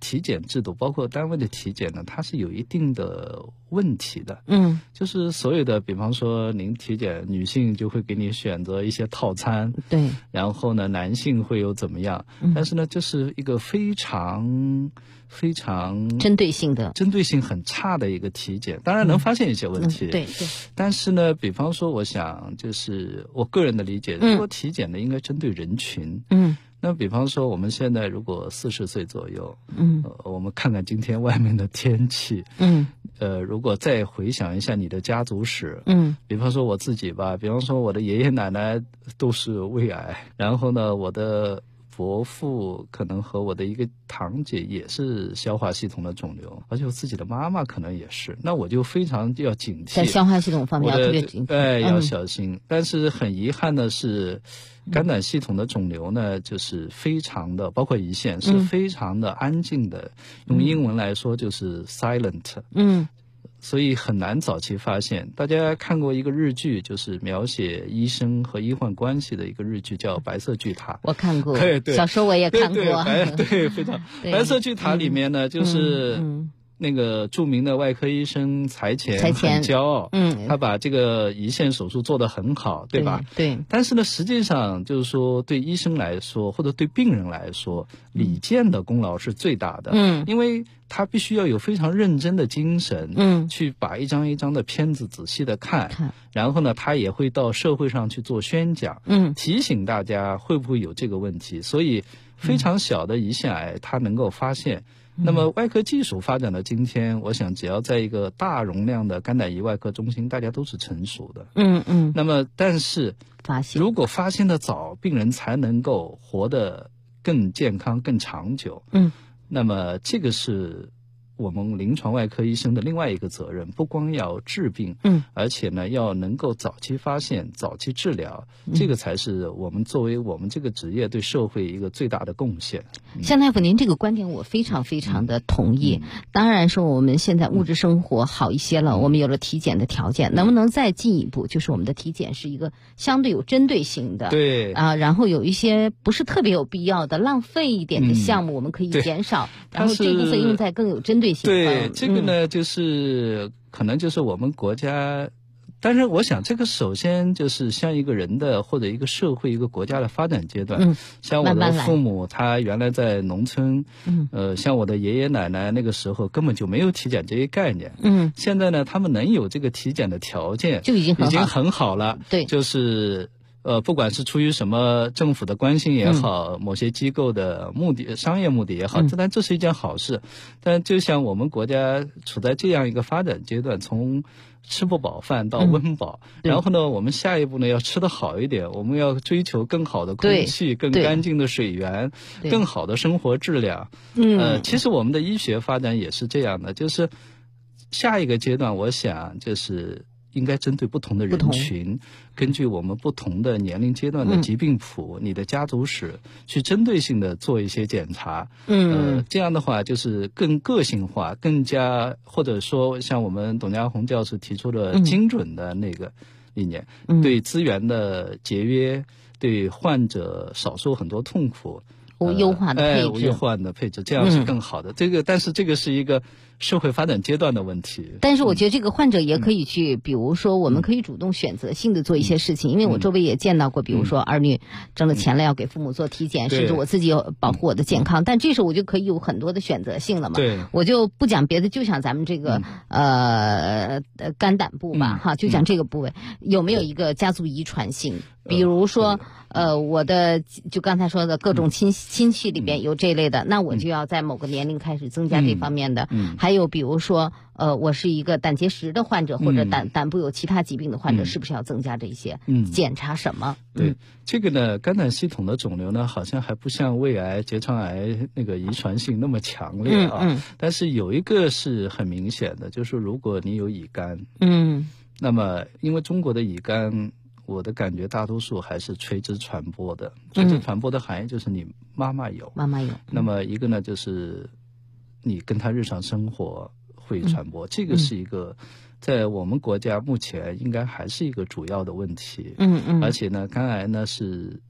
体检制度，包括单位的体检呢，它是有一定的问题的。就是所有的，比方说您体检，女性就会给你选择一些套餐， 对， 然后呢，男性会有怎么样？但是呢，这是一个非常针对性很差的一个体检，当然能发现一些问题， 对。 但是呢，比方说，我想就是我个人的理解，如果体检呢，应该针对人群，那比方说我们现在如果40岁左右，我们看看今天外面的天气，如果再回想一下你的家族史，比方说我自己吧，比方说我的爷爷奶奶都是胃癌，然后呢，我的伯父可能和我的一个堂姐也是消化系统的肿瘤，而且我自己的妈妈可能也是，那我就非常要警惕， 在消化系统方面要特别警惕， 要小心。但是很遗憾的是，肝胆系统的肿瘤呢，就是非常的，包括胰腺是非常的安静的，用英文来说就是 silent。所以很难早期发现。大家看过一个日剧，就是描写医生和医患关系的一个日剧，叫《白色巨塔》。 我看过， 对， 小时候我也看过。 对，非常。白色巨塔里面呢，就是那个著名的外科医生财前很骄傲，他把这个胰腺手术做得很好，对吧？ 对。 但是呢，实际上就是说，对医生来说，或者对病人来说，李健的功劳是最大的。因为他必须要有非常认真的精神，去把一张一张的片子仔细的看，然后呢，他也会到社会上去做宣讲，提醒大家会不会有这个问题。所以，非常小的胰腺癌，它能够发现。那么外科技术发展到今天，我想只要在一个大容量的肝胆胰外科中心，大家都是成熟的。那么，但是如果发现的早，病人才能够活得更健康、更长久。那么这个是我们临床外科医生的另外一个责任，不光要治病，而且呢要能够早期发现、早期治疗，这个才是我们作为我们这个职业对社会一个最大的贡献。 向大夫，您这个观点我非常非常的同意。当然说我们现在物质生活好一些了，我们有了体检的条件，能不能再进一步，就是我们的体检是一个相对有针对性的， 对啊，然后有一些不是特别有必要的浪费一点的项目，我们可以减少，然后这部分用在更有针对性。 对，这个呢，就是可能就是我们国家。但是我想，这个首先就是像一个人的或者一个社会、一个国家的发展阶段。像我的父母，他原来在农村，像我的爷爷奶奶那个时候根本就没有体检这一概念。现在呢，他们能有这个体检的条件， 就已经很好了。 对， 就是不管是出于什么政府的关心也好，某些机构的目的、商业目的也好，但这是一件好事。但就像我们国家处在这样一个发展阶段，从吃不饱饭到温饱，然后呢，我们下一步呢要吃得好一点，我们要追求更好的空气、更干净的水源、更好的生活质量。其实我们的医学发展也是这样的，就是下一个阶段，我想就是应该针对不同的人群，根据我们不同的年龄阶段的疾病谱、你的家族史，去针对性的做一些检查。这样的话就是更个性化，更加或者说像我们董家红教授提出的精准的那个理念，对资源的节约，对患者少受很多痛苦。 优化的配置， 优化的配置，这样是更好的。但是这个是一个社会发展阶段的问题。 但是我觉得这个患者也可以去，比如说我们可以主动选择性的做一些事情，因为我周围也见到过，比如说儿女挣了钱了要给父母做体检，甚至我自己有保护我的健康，但这时候我就可以有很多的选择性了嘛。 对， 我就不讲别的，就像咱们这个肝胆部吧，哈，就讲这个部位有没有一个家族遗传性，比如说我的就刚才说的各种亲戚里边有这类的，那我就要在某个年龄开始增加这方面的。还有比如说我是一个胆结石的患者，或者胆部有其他疾病的患者，是不是要增加这些检查什么？ 对，这个呢，肝胆系统的肿瘤呢，好像还不像胃癌、结肠癌那个遗传性那么强烈啊。但是有一个是很明显的，就是如果你有乙肝，那么因为中国的乙肝，我的感觉大多数还是垂直传播的。垂直传播的含义就是你妈妈有，那么一个呢就是你跟他日常生活会传播，这个是一个在我们国家目前应该还是一个主要的问题。而且呢，肝癌呢是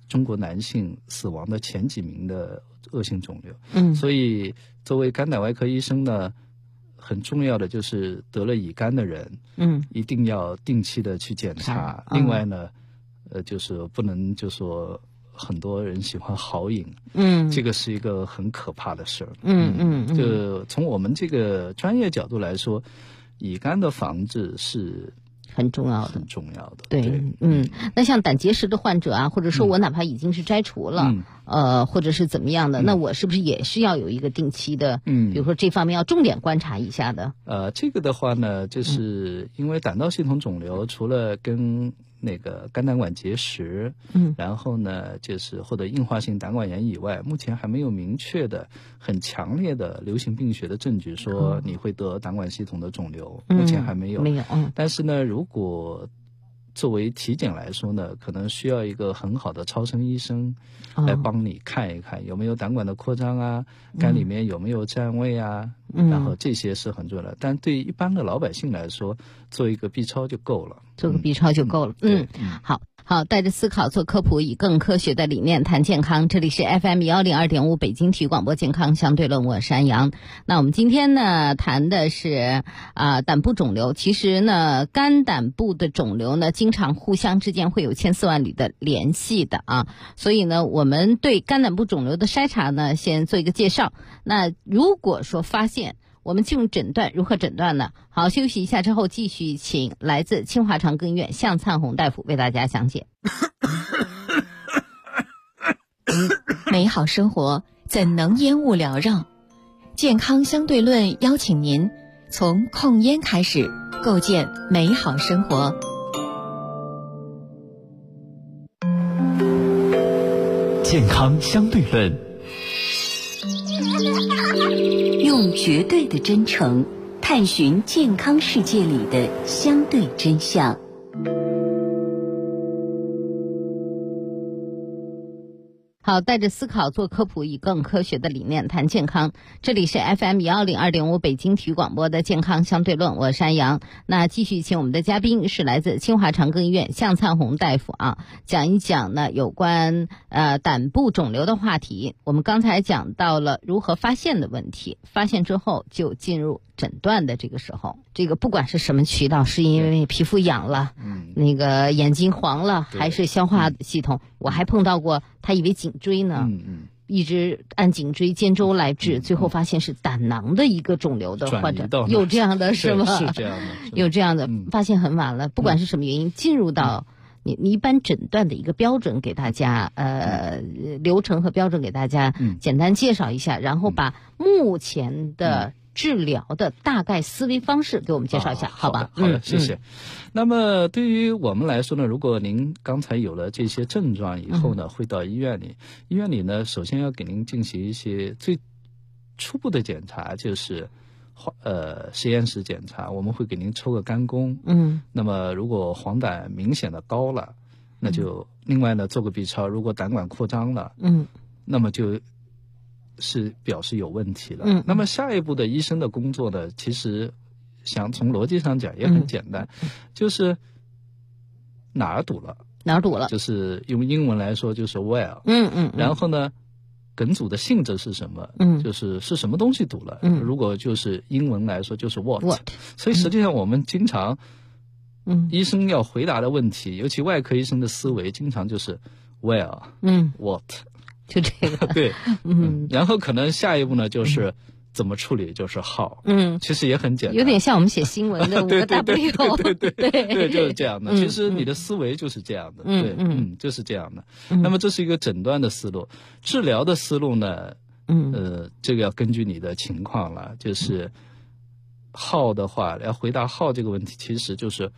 中国男性死亡的前几名的恶性肿瘤。所以作为肝胆外科医生呢，很重要的就是得了乙肝的人，一定要定期的去检查。另外呢，就是不能就说很多人喜欢豪饮，这个是一个很可怕的事儿。就从我们这个专业角度来说，乙肝的防治是很重要的， 很重要的。 对，那像胆结石的患者啊，或者说我哪怕已经是摘除了，或者是怎么样的，那我是不是也是要有一个定期的，比如说这方面要重点观察一下的？ 这个的话呢，就是因为胆道系统肿瘤除了跟那个肝胆管结石，然后呢就是或者硬化性胆管炎以外，目前还没有明确的很强烈的流行病学的证据说你会得胆管系统的肿瘤，目前还没有。但是呢，如果作为体检来说呢，可能需要一个很好的超声医生来帮你看一看有没有胆管的扩张啊，肝里面有没有占位啊，然后这些是很重要的。但对于一般的老百姓来说，做一个 B 超就够了， 做个 B 超就够了。好，带着思考做科普，以更科学的理念谈健康。这里是 FM 102.5北京体育广播健康相对论，我是安阳。那我们今天呢谈的是胆部肿瘤。其实呢，肝胆部的肿瘤呢，经常互相之间会有千丝万缕的联系的啊。所以呢，我们对肝胆部肿瘤的筛查呢，先做一个介绍。那如果说发现，我们进入诊断，如何诊断呢？好，休息一下之后，继续请来自清华长庚医院向灿红大夫为大家讲解。 美好生活怎能烟雾缭绕？健康相对论邀请您从控烟开始，构建美好生活。 健康相对论，用绝对的真诚探寻健康世界里的相对真相。 好，带着思考做科普，以更科学的理念谈健康。这里是 FM 102.5北京体育广播的健康相对论，我是安阳。那继续请我们的嘉宾是来自清华长庚医院向灿红大夫啊，讲一讲呢有关胆部肿瘤的话题。我们刚才讲到了如何发现的问题，发现之后就进入诊断的这个时候，这个不管是什么渠道，是因为皮肤痒了，那个眼睛黄了，还是消化系统，我还碰到过他以为颈椎呢，一直按颈椎肩周来治，最后发现是胆囊的一个肿瘤的患者，有这样的是吗？ 是这样的， 有这样的，发现很晚了，不管是什么原因，进入到你一般诊断的一个标准给大家，流程和标准给大家简单介绍一下，然后把目前的治疗的大概思维方式给我们介绍一下，好吧？ 好的，谢谢。那么对于我们来说呢，如果您刚才有了这些症状以后呢，会到医院里，医院里呢，首先要给您进行一些最初步的检查，就是实验室检查，我们会给您抽个肝功，那么如果黄疸明显的高了，那就另外呢做个 B 超，如果胆管扩张了，那么就是表示有问题了。那么下一步的医生的工作呢，其实想从逻辑上讲也很简单，就是哪儿堵了，就是用英文来说就是 where，然后呢梗阻的性质是什么，就是是什么东西堵了，如果就是英文来说就是 what， 所以实际上我们经常医生要回答的问题，尤其外科医生的思维经常就是 where， what， 就这个对，然后可能下一步呢就是怎么处理，就是 how， 其实也很简单， 有点像我们写新闻的5个 W， 对，就是这样的。其实你的思维就是这样的，对，就是这样的。那么这是一个诊断的思路，治疗的思路呢，这个要根据你的情况了。就是 how 的话，要回答 how 这个问题，其实就是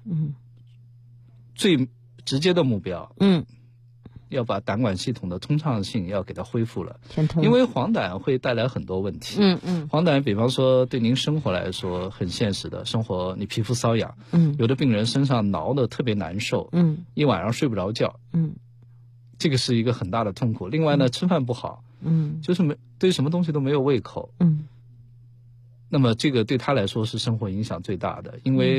最直接的目标，要把胆管系统的通畅性要给它恢复了，因为黄疸会带来很多问题。黄疸比方说对您生活来说很现实的，生活你皮肤瘙痒，有的病人身上挠得特别难受，一晚上睡不着觉，这个是一个很大的痛苦。另外呢，吃饭不好，就是对什么东西都没有胃口，那么这个对他来说是生活影响最大的，因为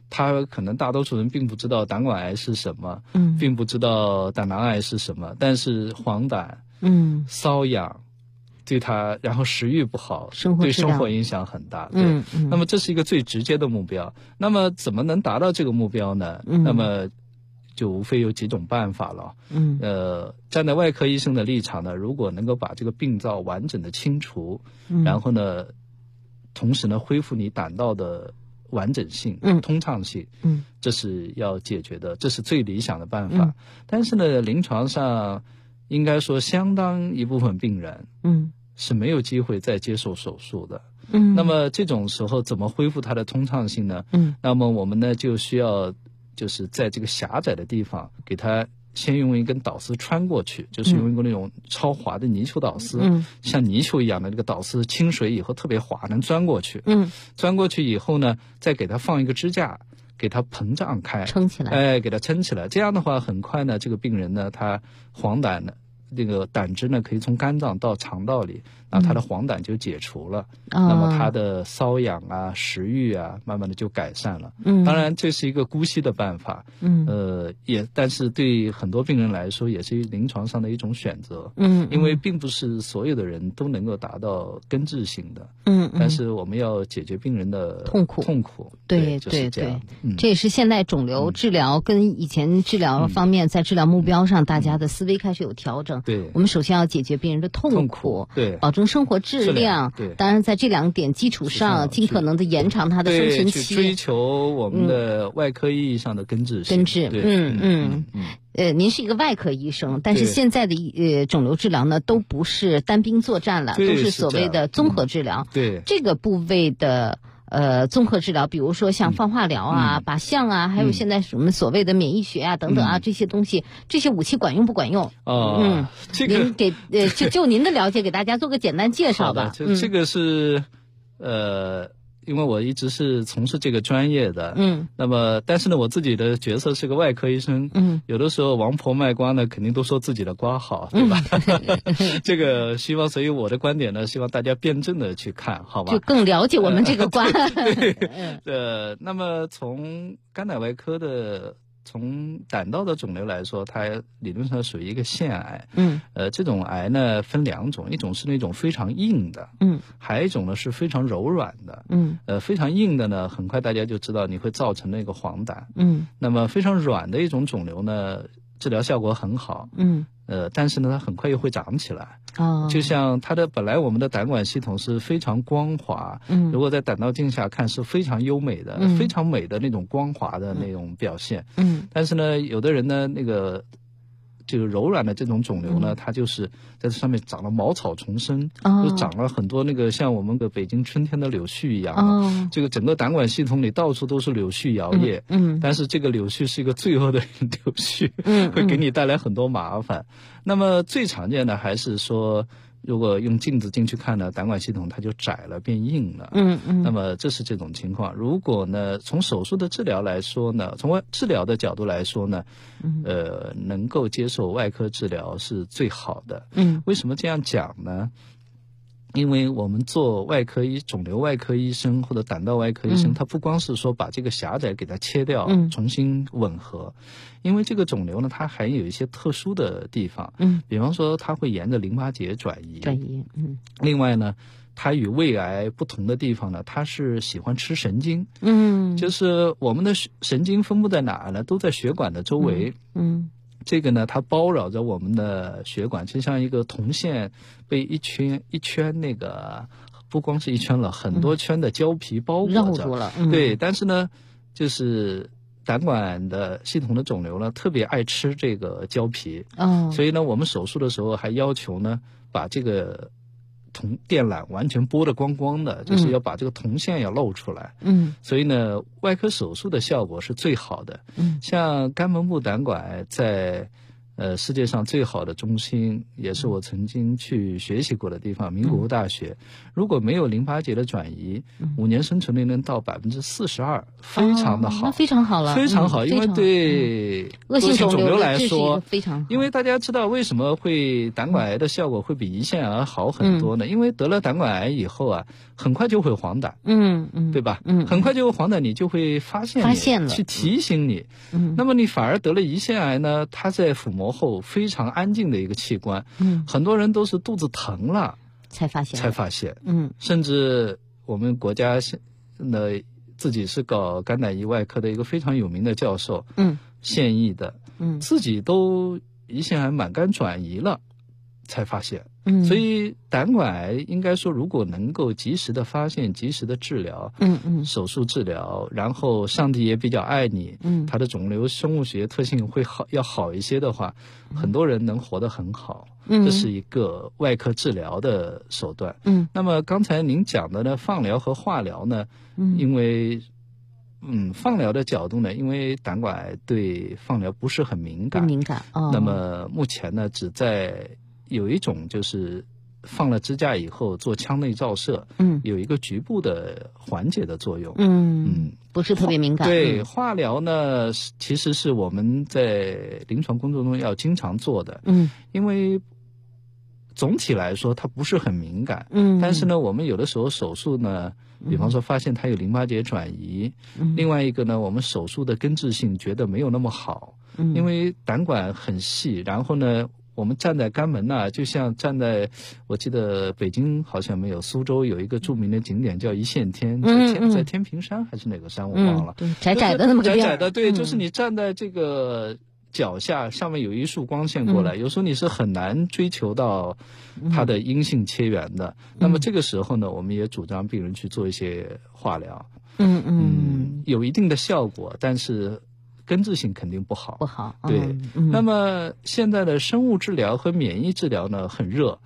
他可能大多数人并不知道胆管癌是什么，并不知道胆囊癌是什么，但是黄疸，瘙痒，对他，然后食欲不好，对生活影响很大。对，那么这是一个最直接的目标。那么怎么能达到这个目标呢？那么就无非有几种办法了。站在外科医生的立场呢，如果能够把这个病灶完整的清除，然后呢，同时呢恢复你胆道的完整性、通畅性，这是要解决的，这是最理想的办法。但是呢，临床上应该说相当一部分病人，是没有机会再接受手术的。那么这种时候怎么恢复它的通畅性呢？那么我们呢就需要就是在这个狭窄的地方给它先用一根导丝穿过去，就是用一个那种超滑的泥鳅导丝，像泥鳅一样的这个导丝，清水以后特别滑，能钻过去。钻过去以后呢，再给它放一个支架，给它膨胀开， 撑起来， 给它撑起来。这样的话，很快呢，这个病人呢，他黄疸呢，这个胆汁呢，可以从肝脏到肠道里，那他的黄疸就解除了，那么他的瘙痒啊、食欲啊，慢慢的就改善了。当然这是一个姑息的办法，但是对很多病人来说，也是临床上的一种选择。因为并不是所有的人都能够达到根治性的。但是我们要解决病人的痛苦。 对， 就是这样。 这也是现在肿瘤治疗跟以前治疗方面在治疗目标上，大家的思维开始有调整。 对， 我们首先要解决病人的痛苦， 对， 保证生活质量。 对， 当然在这两点基础上，尽可能的延长他的生存期， 去追求我们的外科意义上的根治性。 您是一个外科医生，但是现在的肿瘤治疗呢，都不是单兵作战了，都是所谓的综合治疗。 对， 这个部位的综合治疗，比如说像放化疗啊、靶向啊，还有现在什么所谓的免疫学啊等等啊，这些东西，这些武器管用不管用？ 这个您给就您的了解，给大家做个简单介绍吧。 这个是因为我一直是从事这个专业的，那么但是呢，我自己的角色是个外科医生，有的时候王婆卖瓜呢，肯定都说自己的瓜好，对吧？这个希望，所以我的观点呢，希望大家辩证的去看，好吧？ 就更了解我们这个瓜。 那么从肝胆外科的。从胆道的肿瘤来说，它理论上属于一个腺癌。这种癌呢分两种，一种是那种非常硬的，还有一种呢是非常柔软的。非常硬的呢，很快大家就知道你会造成那个黄疸。那么非常软的一种肿瘤呢，治疗效果很好。但是呢，它很快又会长起来。就像它的本来我们的胆管系统是非常光滑，如果在胆道镜下看是非常优美的，非常美的那种光滑的那种表现。但是呢，有的人呢，那个就是柔软的这种肿瘤呢，它就是在这上面长了茅草丛生，就长了很多那个像我们的北京春天的柳絮一样的。这个整个胆管系统里到处都是柳絮摇曳。但是这个柳絮是一个罪恶的柳絮，会给你带来很多麻烦。那么最常见的还是说，如果用镜子进去看呢，胆管系统它就窄了，变硬了。那么这是这种情况。如果呢，从手术的治疗来说呢，从治疗的角度来说呢，能够接受外科治疗是最好的。为什么这样讲呢？因为我们做肿瘤外科医生或者胆道外科医生，他不光是说把这个狭窄给它切掉，重新吻合，因为这个肿瘤呢，它还有一些特殊的地方，比方说它会沿着淋巴结转移。另外呢，它与胃癌不同的地方呢，它是喜欢吃神经。就是我们的神经分布在哪呢？都在血管的周围。这个呢，它包绕着我们的血管，就像一个铜线被一圈一圈那个，不光是一圈了，很多圈的胶皮包裹着。 绕住了。 对，但是呢，就是胆管的系统的肿瘤呢，特别爱吃这个胶皮。所以呢，我们手术的时候还要求呢，把这个铜电缆完全剥得光光的，就是要把这个铜线要露出来。所以呢，外科手术的效果是最好的。像肝门部胆管癌在世界上最好的中心，也是我曾经去学习过的地方，名古屋大学。如果没有淋巴结的转移，5年生存率能到42%，非常的好， 那非常好了， 非常好。因为对恶性肿瘤来说， 非常好。 因为大家知道为什么会胆管癌的效果会比胰腺癌好很多呢？因为得了胆管癌以后啊，很快就会黄疸，对吧？很快就会黄疸，你就会发现了，去提醒你。那么你反而得了胰腺癌呢，它在腹膜后非常安静的一个器官，很多人都是肚子疼了才发现，甚至我们国家自己是搞肝胆胰外科的一个非常有名的教授，现役的，自己都胰腺癌满肝转移了才发现。所以胆管癌应该说，如果能够及时的发现、及时的治疗，手术治疗，然后上帝也比较爱你，它的肿瘤生物学特性会要好一些的话，很多人能活得很好。这是一个外科治疗的手段。那么刚才您讲的呢，放疗和化疗呢，因为放疗的角度呢，因为胆管癌对放疗不是很敏感，那么目前呢，只在有一种就是放了支架以后做腔内照射，有一个局部的缓解的作用， 不是特别敏感。 对，化疗呢，其实是我们在临床工作中要经常做的，因为总体来说它不是很敏感，但是呢，我们有的时候手术呢，比方说发现它有淋巴结转移，另外一个呢，我们手术的根治性觉得没有那么好，因为胆管很细，然后呢，我们站在肝门呐，就像站在，我记得北京好像没有，苏州有一个著名的景点叫一线天，在天平山还是哪个山我忘了， 窄窄的那么个窄窄的，对，就是你站在这个脚下，上面有一束光线过来，有时候你是很难追求到它的阴性切缘的。那么这个时候呢，我们也主张病人去做一些化疗，有一定的效果，但是根治性肯定不好。对。那么现在的生物治疗和免疫治疗呢很热，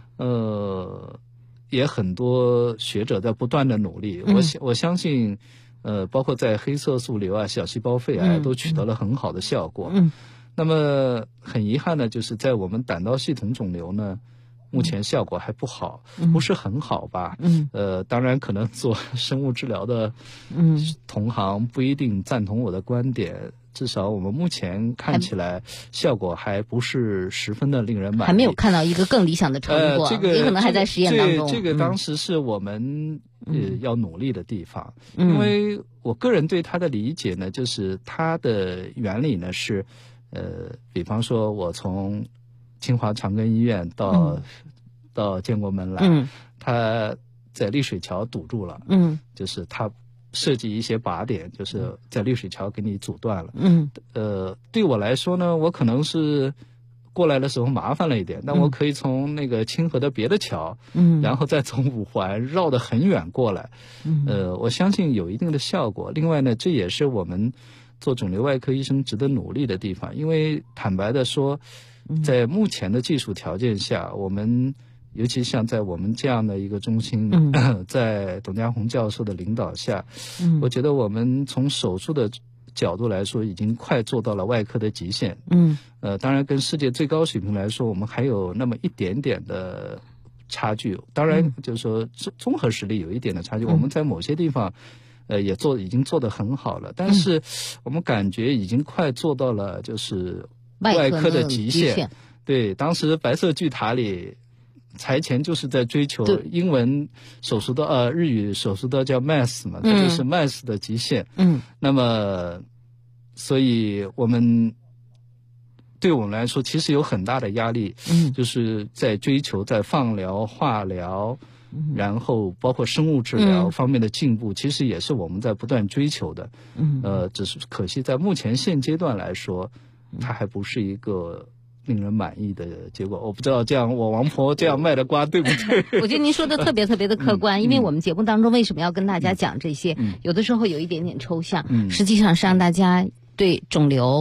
也很多学者在不断的努力。我相信包括在黑色素瘤啊、小细胞肺癌都取得了很好的效果。那么很遗憾的就是在我们胆道系统肿瘤呢，目前效果还不好，不是很好吧？当然可能做生物治疗的同行不一定赞同我的观点，至少我们目前看起来效果还不是十分的令人满意， 还没有看到一个更理想的成果，也可能还在实验当中。 这个当时是我们要努力的地方，因为我个人对它的理解呢，就是它的原理呢是，比方说我从清华长庚医院到建国门来，它在丽水桥堵住了，就是它设计一些靶点，就是在丽水桥给你阻断了。对我来说呢，我可能是过来的时候麻烦了一点，但我可以从那个清河的别的桥，然后再从五环绕得很远过来。我相信有一定的效果。另外呢，这也是我们做肿瘤外科医生值得努力的地方，因为坦白的说，在目前的技术条件下，我们尤其像在我们这样的一个中心，在董家宏教授的领导下，我觉得我们从手术的角度来说，已经快做到了外科的极限。当然跟世界最高水平来说，我们还有那么一点点的差距。当然就是说综合实力有一点的差距，我们在某些地方已经做得很好了，但是我们感觉已经快做到了就是外科的极限。对，当时白色巨塔里财前就是在追求英文手术刀，日语手术刀叫 mass 嘛，它就是 mass 的极限。那么所以对我们来说其实有很大的压力，就是在追求在放疗、化疗，然后包括生物治疗方面的进步，其实也是我们在不断追求的。只是可惜在目前现阶段来说，它还不是一个令人满意的结果。我不知道这样我王婆这样卖的瓜对不对？ 我觉得您说的特别特别的客观，因为我们节目当中为什么要跟大家讲这些，有的时候有一点点抽象，实际上是让大家对肿瘤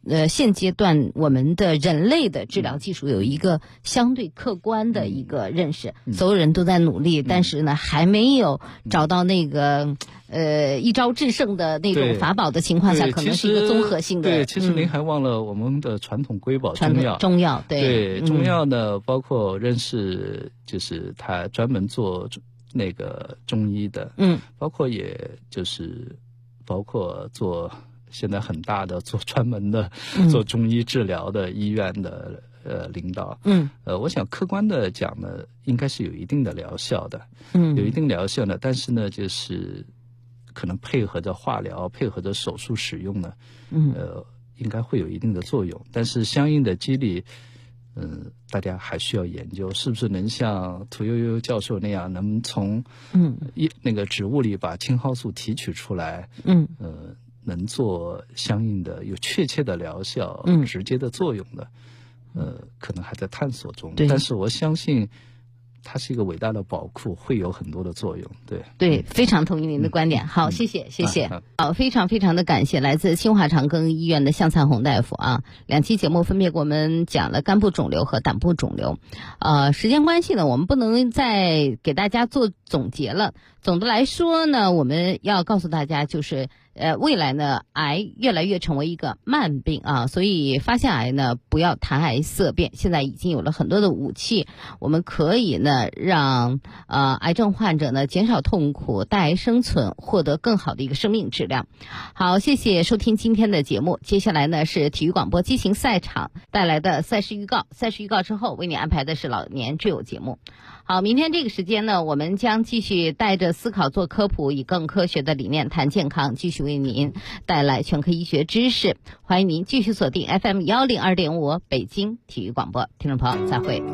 现阶段我们的人类的治疗技术有一个相对客观的一个认识，所有人都在努力，但是呢还没有找到那个一招制胜的那种法宝的情况下，可能是一个综合性的。 对，其实您还忘了我们的传统瑰宝中药， 对中药呢，包括认识就是他专门做那个中医的，包括也就是包括做现在很大的做专门的做中医治疗的医院的领导，我想客观的讲呢，应该是有一定的疗效的，有一定疗效的，但是呢，就是可能配合着化疗、配合着手术使用呢，应该会有一定的作用，但是相应的机理，大家还需要研究，是不是能像屠呦呦教授那样，能从那个植物里把青蒿素提取出来，能做相应的有确切的疗效、直接的作用的，可能还在探索中。但是我相信，它是一个伟大的宝库，会有很多的作用。 对，非常同意您的观点。好，谢谢。好，非常非常的感谢来自清华长庚医院的向灿红大夫啊。2期节目分别给我们讲了肝部肿瘤和胆部肿瘤。时间关系呢，我们不能再给大家做总结了。总的来说呢，我们要告诉大家就是未来呢，癌越来越成为一个慢病啊，所以发现癌呢，不要谈癌色变。现在已经有了很多的武器，我们可以呢让癌症患者呢减少痛苦，带癌生存，获得更好的一个生命质量。好，谢谢收听今天的节目。接下来呢是体育广播激情赛场带来的赛事预告。赛事预告之后，为你安排的是老年挚友节目。好，明天这个时间呢，我们将继续带着思考做科普，以更科学的理念谈健康，继续为您带来全科医学知识。欢迎您继续锁定 FM 102.5北京体育广播，听众朋友再会。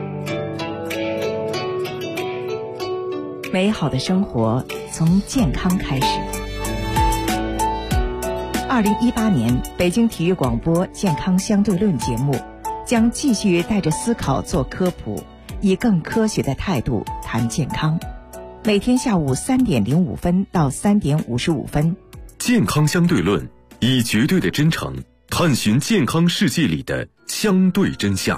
美好的生活从健康开始。2018年北京体育广播健康相对论节目将继续带着思考做科普，以更科学的态度谈健康。每天下午3点05分到3点55分。 健康相对论，以绝对的真诚探寻健康世界里的相对真相。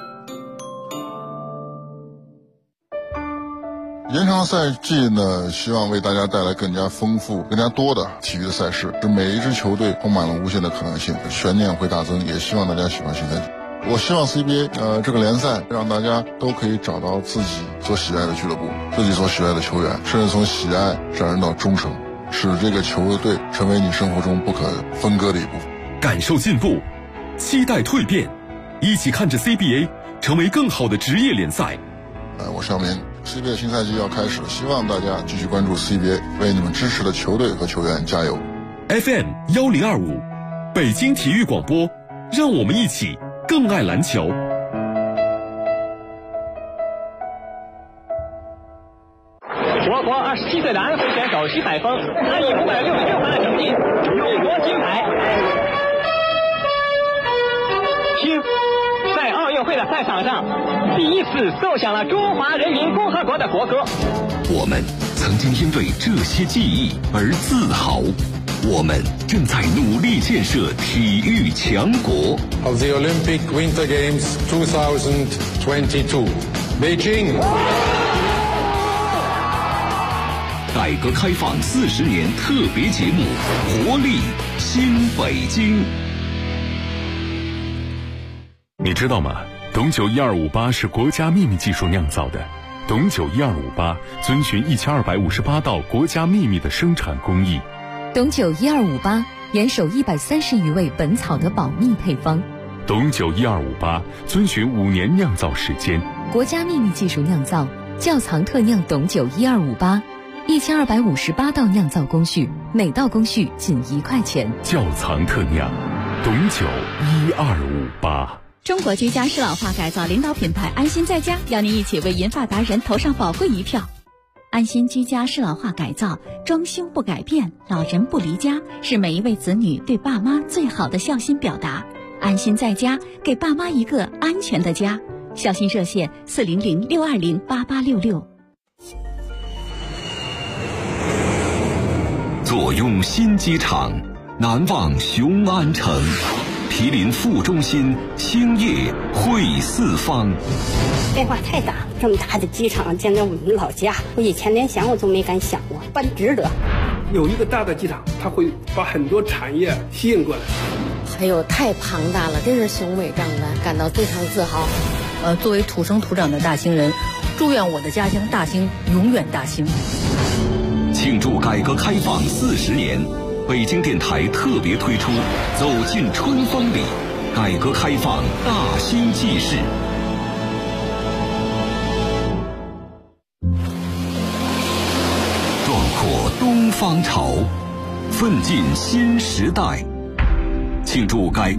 延长赛季呢，希望为大家带来更加丰富、更加多的体育的赛事，使每一支球队充满了无限的可能性，悬念会大增。也希望大家喜欢新赛季。我希望 CBA 这个联赛让大家都可以找到自己所喜爱的俱乐部，自己所喜爱的球员，甚至从喜爱上升到忠诚，使这个球队成为你生活中不可分割的一部分。 感受进步，期待蜕变，一起看着 CBA 成为更好的职业联赛。 我上面 CBA 新赛季要开始了，希望大家继续关注 CBA， 为你们支持的球队和球员加油。 FM 1025，北京体育广播，让我们一起更爱篮球。 我国27岁的安徽选手徐海峰他以566分的成绩荣夺金牌。听，在奥运会的赛场上，第一次奏响了中华人民共和国的国歌。 我们曾经因为这些记忆而自豪。我们正在努力建设体育强国。 Of the Olympic Winter Games 2022, Beijing. 改革开放40年特别节目，活力新北京。你知道吗？董酒12588是国家秘密技术酿造的。董酒12588遵循1258道国家秘密的生产工艺。 董酒1258严守130余味本草的保密配方。 董酒12588遵循5年酿造时间， 国家秘密技术酿造，窖藏特酿董酒1258，1258道酿造工序，每道工序仅1块钱。 窖藏特酿，董酒1258。 中国居家适老化改造领导品牌安心在家，邀您一起为银发达人投上宝贵一票。安心居家适老化改造，装修不改变，老人不离家，是每一位子女对爸妈最好的孝心表达。安心在家，给爸妈一个安全的家。孝心热线400-620-8866。 坐拥新机场，难忘雄安城。 毗邻副中心，星夜会四方。 变化太大，这么大的机场建在我们老家，我以前连想我都没敢想过，办值得。 有一个大的机场，它会把很多产业吸引过来。 还有太庞大了，真是雄伟壮观，感到非常自豪。 作为土生土长的大兴人，祝愿我的家乡大兴永远大兴。 庆祝改革开放40年，北京电台特别推出《走进春风里》改革开放大兴纪事。壮阔东方潮，奋进新时代，庆祝改革